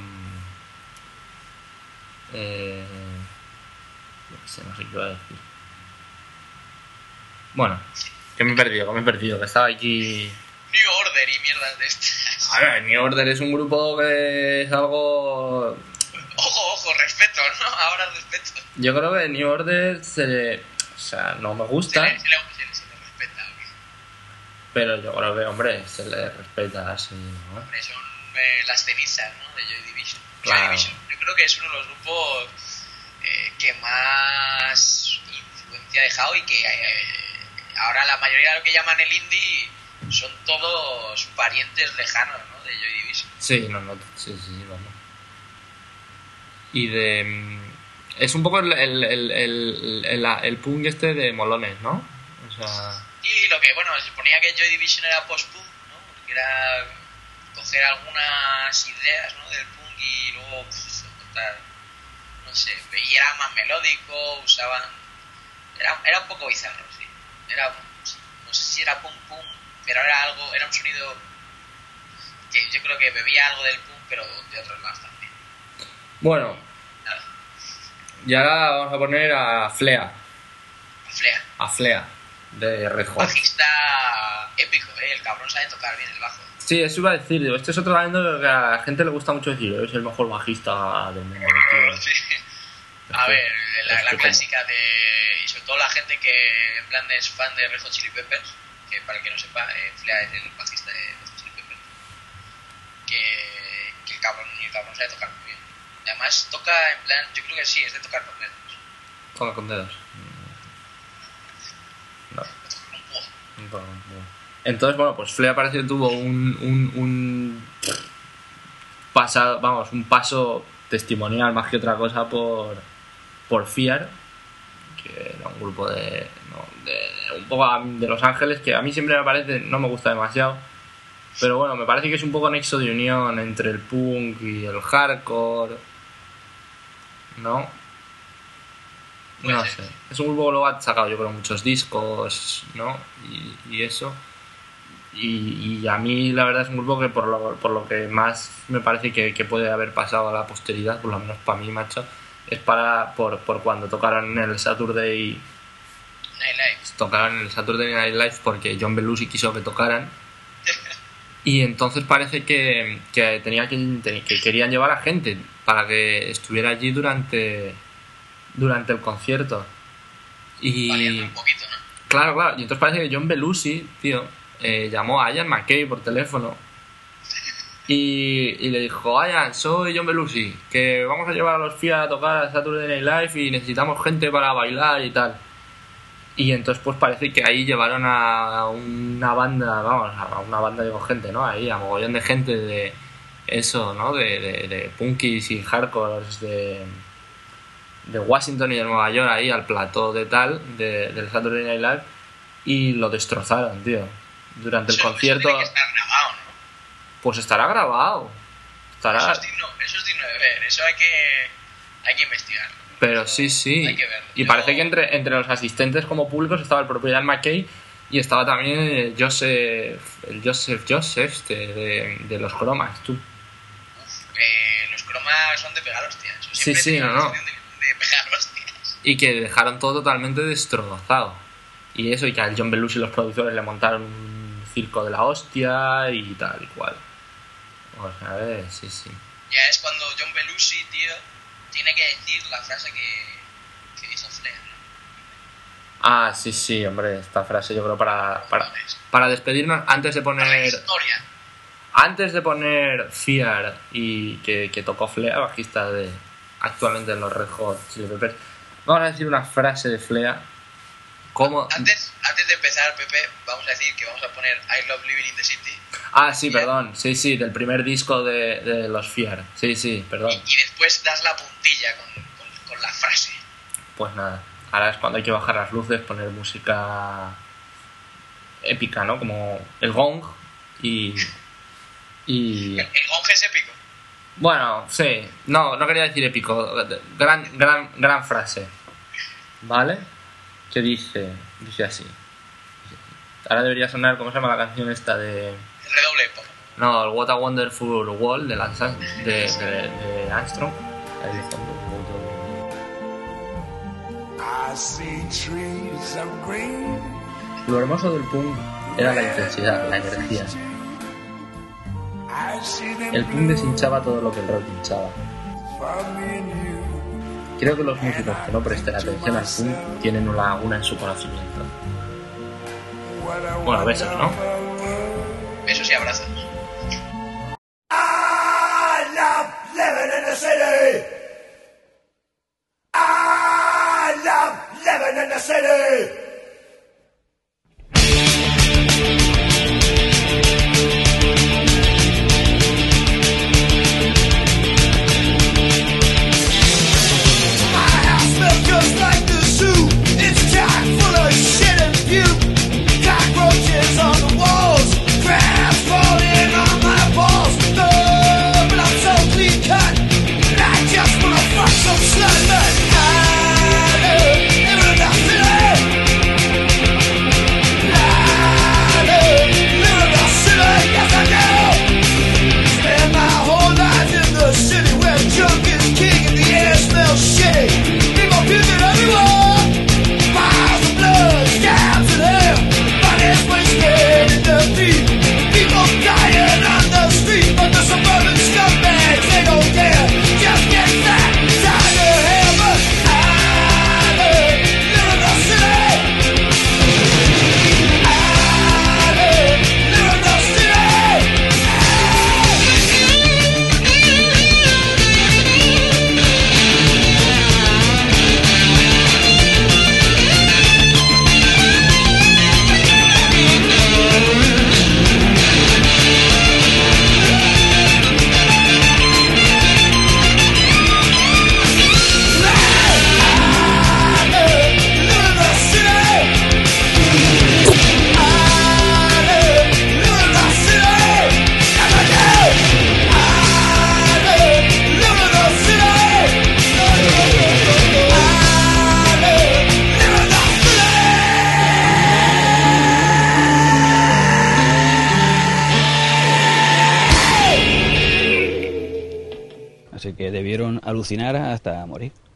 Eh. Yo qué sé, no sé qué iba a decir. Bueno, que me he perdido, que me he perdido. Que estaba aquí. New Order y mierdas de estas. A ver, New Order es un grupo que es algo... Ojo, ojo, respeto, ¿no? Ahora respeto. Yo creo que New Order se le... O sea, no me Se gusta, le, se le, se le- se le respeta. pero yo creo que, hombre, se le respeta así, ¿no? Hombre, son eh, las cenizas, ¿no?, de Joy Division. Claro. Joy Division, yo creo que es uno de los grupos eh, que más influencia ha dejado y que eh, ahora la mayoría de lo que llaman el indie son todos parientes lejanos, ¿no?, de Joy Division. Sí, no, no, sí, sí, sí, vamos. Y de... mm, Es un poco el, el, el, el, el, el punk este de molones, ¿no? O sea... Y lo que, bueno, se suponía que Joy Division era post-punk, ¿no?, que era coger algunas ideas, ¿no?, del punk y luego, pues, contar, no sé, y era más melódico, usaban... Era, era un poco bizarro, sí. Era, no sé si era punk punk, pero era algo, era un sonido que yo creo que bebía algo del punk, pero de otros lados también. Bueno, Nada, y ahora vamos a poner a Flea. Flea. A Flea, de Red Hot. Bajista épico, ¿eh? El cabrón sabe tocar bien el bajo. Sí, eso iba a decir. Digo, este es otro talento que a la gente le gusta mucho decir. Es el mejor bajista del mundo, tío. Sí. A Es que- ver, la, es la que clásica de... Y sobre todo la gente que en plan es fan de Red Hot Chili Peppers, que para el que no sepa, eh, Flea es el bajista de Red Hot Chili Peppers, que, que el cabrón, y el cabrón sabe tocar muy bien. Y además toca en plan, yo creo que sí, es de tocar con dedos. Toca con dedos. No. Toca con un búho. Un poco, un poco. Entonces, bueno, pues Flea parece que tuvo un, un, un pasado, vamos, un paso testimonial más que otra cosa por, por Fear, que era un grupo de, no, de, de un poco de Los Ángeles que a mí siempre me parece, no me gusta demasiado, pero bueno, me parece que es un poco nexo de unión entre el punk y el hardcore, ¿no? No Puede sé. ser. Es un grupo que luego ha sacado, yo creo, muchos discos, ¿no? Y, y eso. Y, y a mí, la verdad, es un grupo que por lo, por lo que más me parece que, que puede haber pasado a la posteridad, por lo menos para mí, macho, es para por, por cuando tocaron en el Saturday Night Live. Tocaron en el Saturday Night Live porque John Belushi quiso que tocaran. Y entonces parece que, que, tenía que, que querían llevar a gente para que estuviera allí durante, durante el concierto. Y Variando un poquito, ¿no? claro, claro. Y entonces parece que John Belushi, tío, eh, llamó a Ian McKay por teléfono y, y le dijo: Ian, soy John Belushi, que vamos a llevar a los F I A a tocar a Saturday Night Live y necesitamos gente para bailar y tal. Y entonces pues parece que ahí llevaron a una banda, vamos, a una banda, digo, gente, ¿no? Ahí, a mogollón de gente de eso, ¿no? De, de, de punkis y hardcores de, de Washington y de Nueva York ahí al plató de tal, de, del Saturday Night Live, y lo destrozaron, tío. Durante el Eso- concierto, Eso tiene que estar grabado, ¿no? pues estará grabado. Estará... Eso es digno, eso es digno de ver. Eso hay que, hay que investigarlo. Pero Eso sí, sí. Hay que verlo. Y Yo- parece que entre, entre los asistentes como públicos estaba el propio Ian McKay y estaba también el Joseph, el Joseph Joseph este, de, de los Cromas, tú. Eh, los cromas son de pegar hostias. Yo Sí, siempre he sí, tenido no, la no. sensación De, de pegar hostias. Y que dejaron todo totalmente destrozado. Y eso, y que al John Belushi y los productores le montaron un circo de la hostia y tal y cual. O sea, a ver, sí, sí. Ya es cuando John Belushi, tío, tiene que decir la frase que, que dijo Flair, ¿no? Ah, sí, sí, hombre, esta frase yo creo para, para, para despedirnos, antes de Para la poner... historia. Antes de poner Fear y que, que tocó Flea, bajista de actualmente en los Red Hot Chili Peppers, vamos a decir una frase de Flea. ¿Cómo? Antes, antes de empezar, Pepe, vamos a decir que vamos a poner I Love Living in the City. Ah, sí, perdón. Sí, sí, del primer disco de, de los Fear. Sí, sí, perdón. Y, y después das la puntilla con, con, con la frase. Pues nada, ahora es cuando hay que bajar las luces, poner música épica, ¿no? Como el gong y... y... El, el gong es épico. Bueno, sí, no, no quería decir épico, gran, gran, gran frase, ¿vale? Que dice, dice así. Ahora debería sonar, ¿cómo se llama la canción esta de...? El redoble, por favor. No, el What a Wonderful World de, Lance, de, de, de Armstrong. Ahí de fondo. I see trees of green. Lo hermoso del punk era la intensidad, la energía. I see them El punk deshinchaba todo lo que el rock hinchaba. for me and you. Creo que los músicos que no presten atención al punk tienen una laguna en su conocimiento. What a Bueno, besos, ¿no? wonderful world. Besos y abrazos. I love living in the city. I love living in the city. My house smells just like the zoo. It's chock full of shit and puke. Cockroaches on the walls, crabs crawling on my balls. No, but I'm so clean cut, and I just wanna fuck some slut. But I love living in the city. I love living in the city. Yes, I do. Spend my whole life in the city where junk is king and the air smells shitty. People puking everywhere. Piles of blood, scabs and hair. Bodies wasted in the deep. People dying on the street, but the suburban scumbags, they don't care. Just get fat, tired of hair, but I love living in the city. I love living in the city. Así que debieron alucinar hasta morir.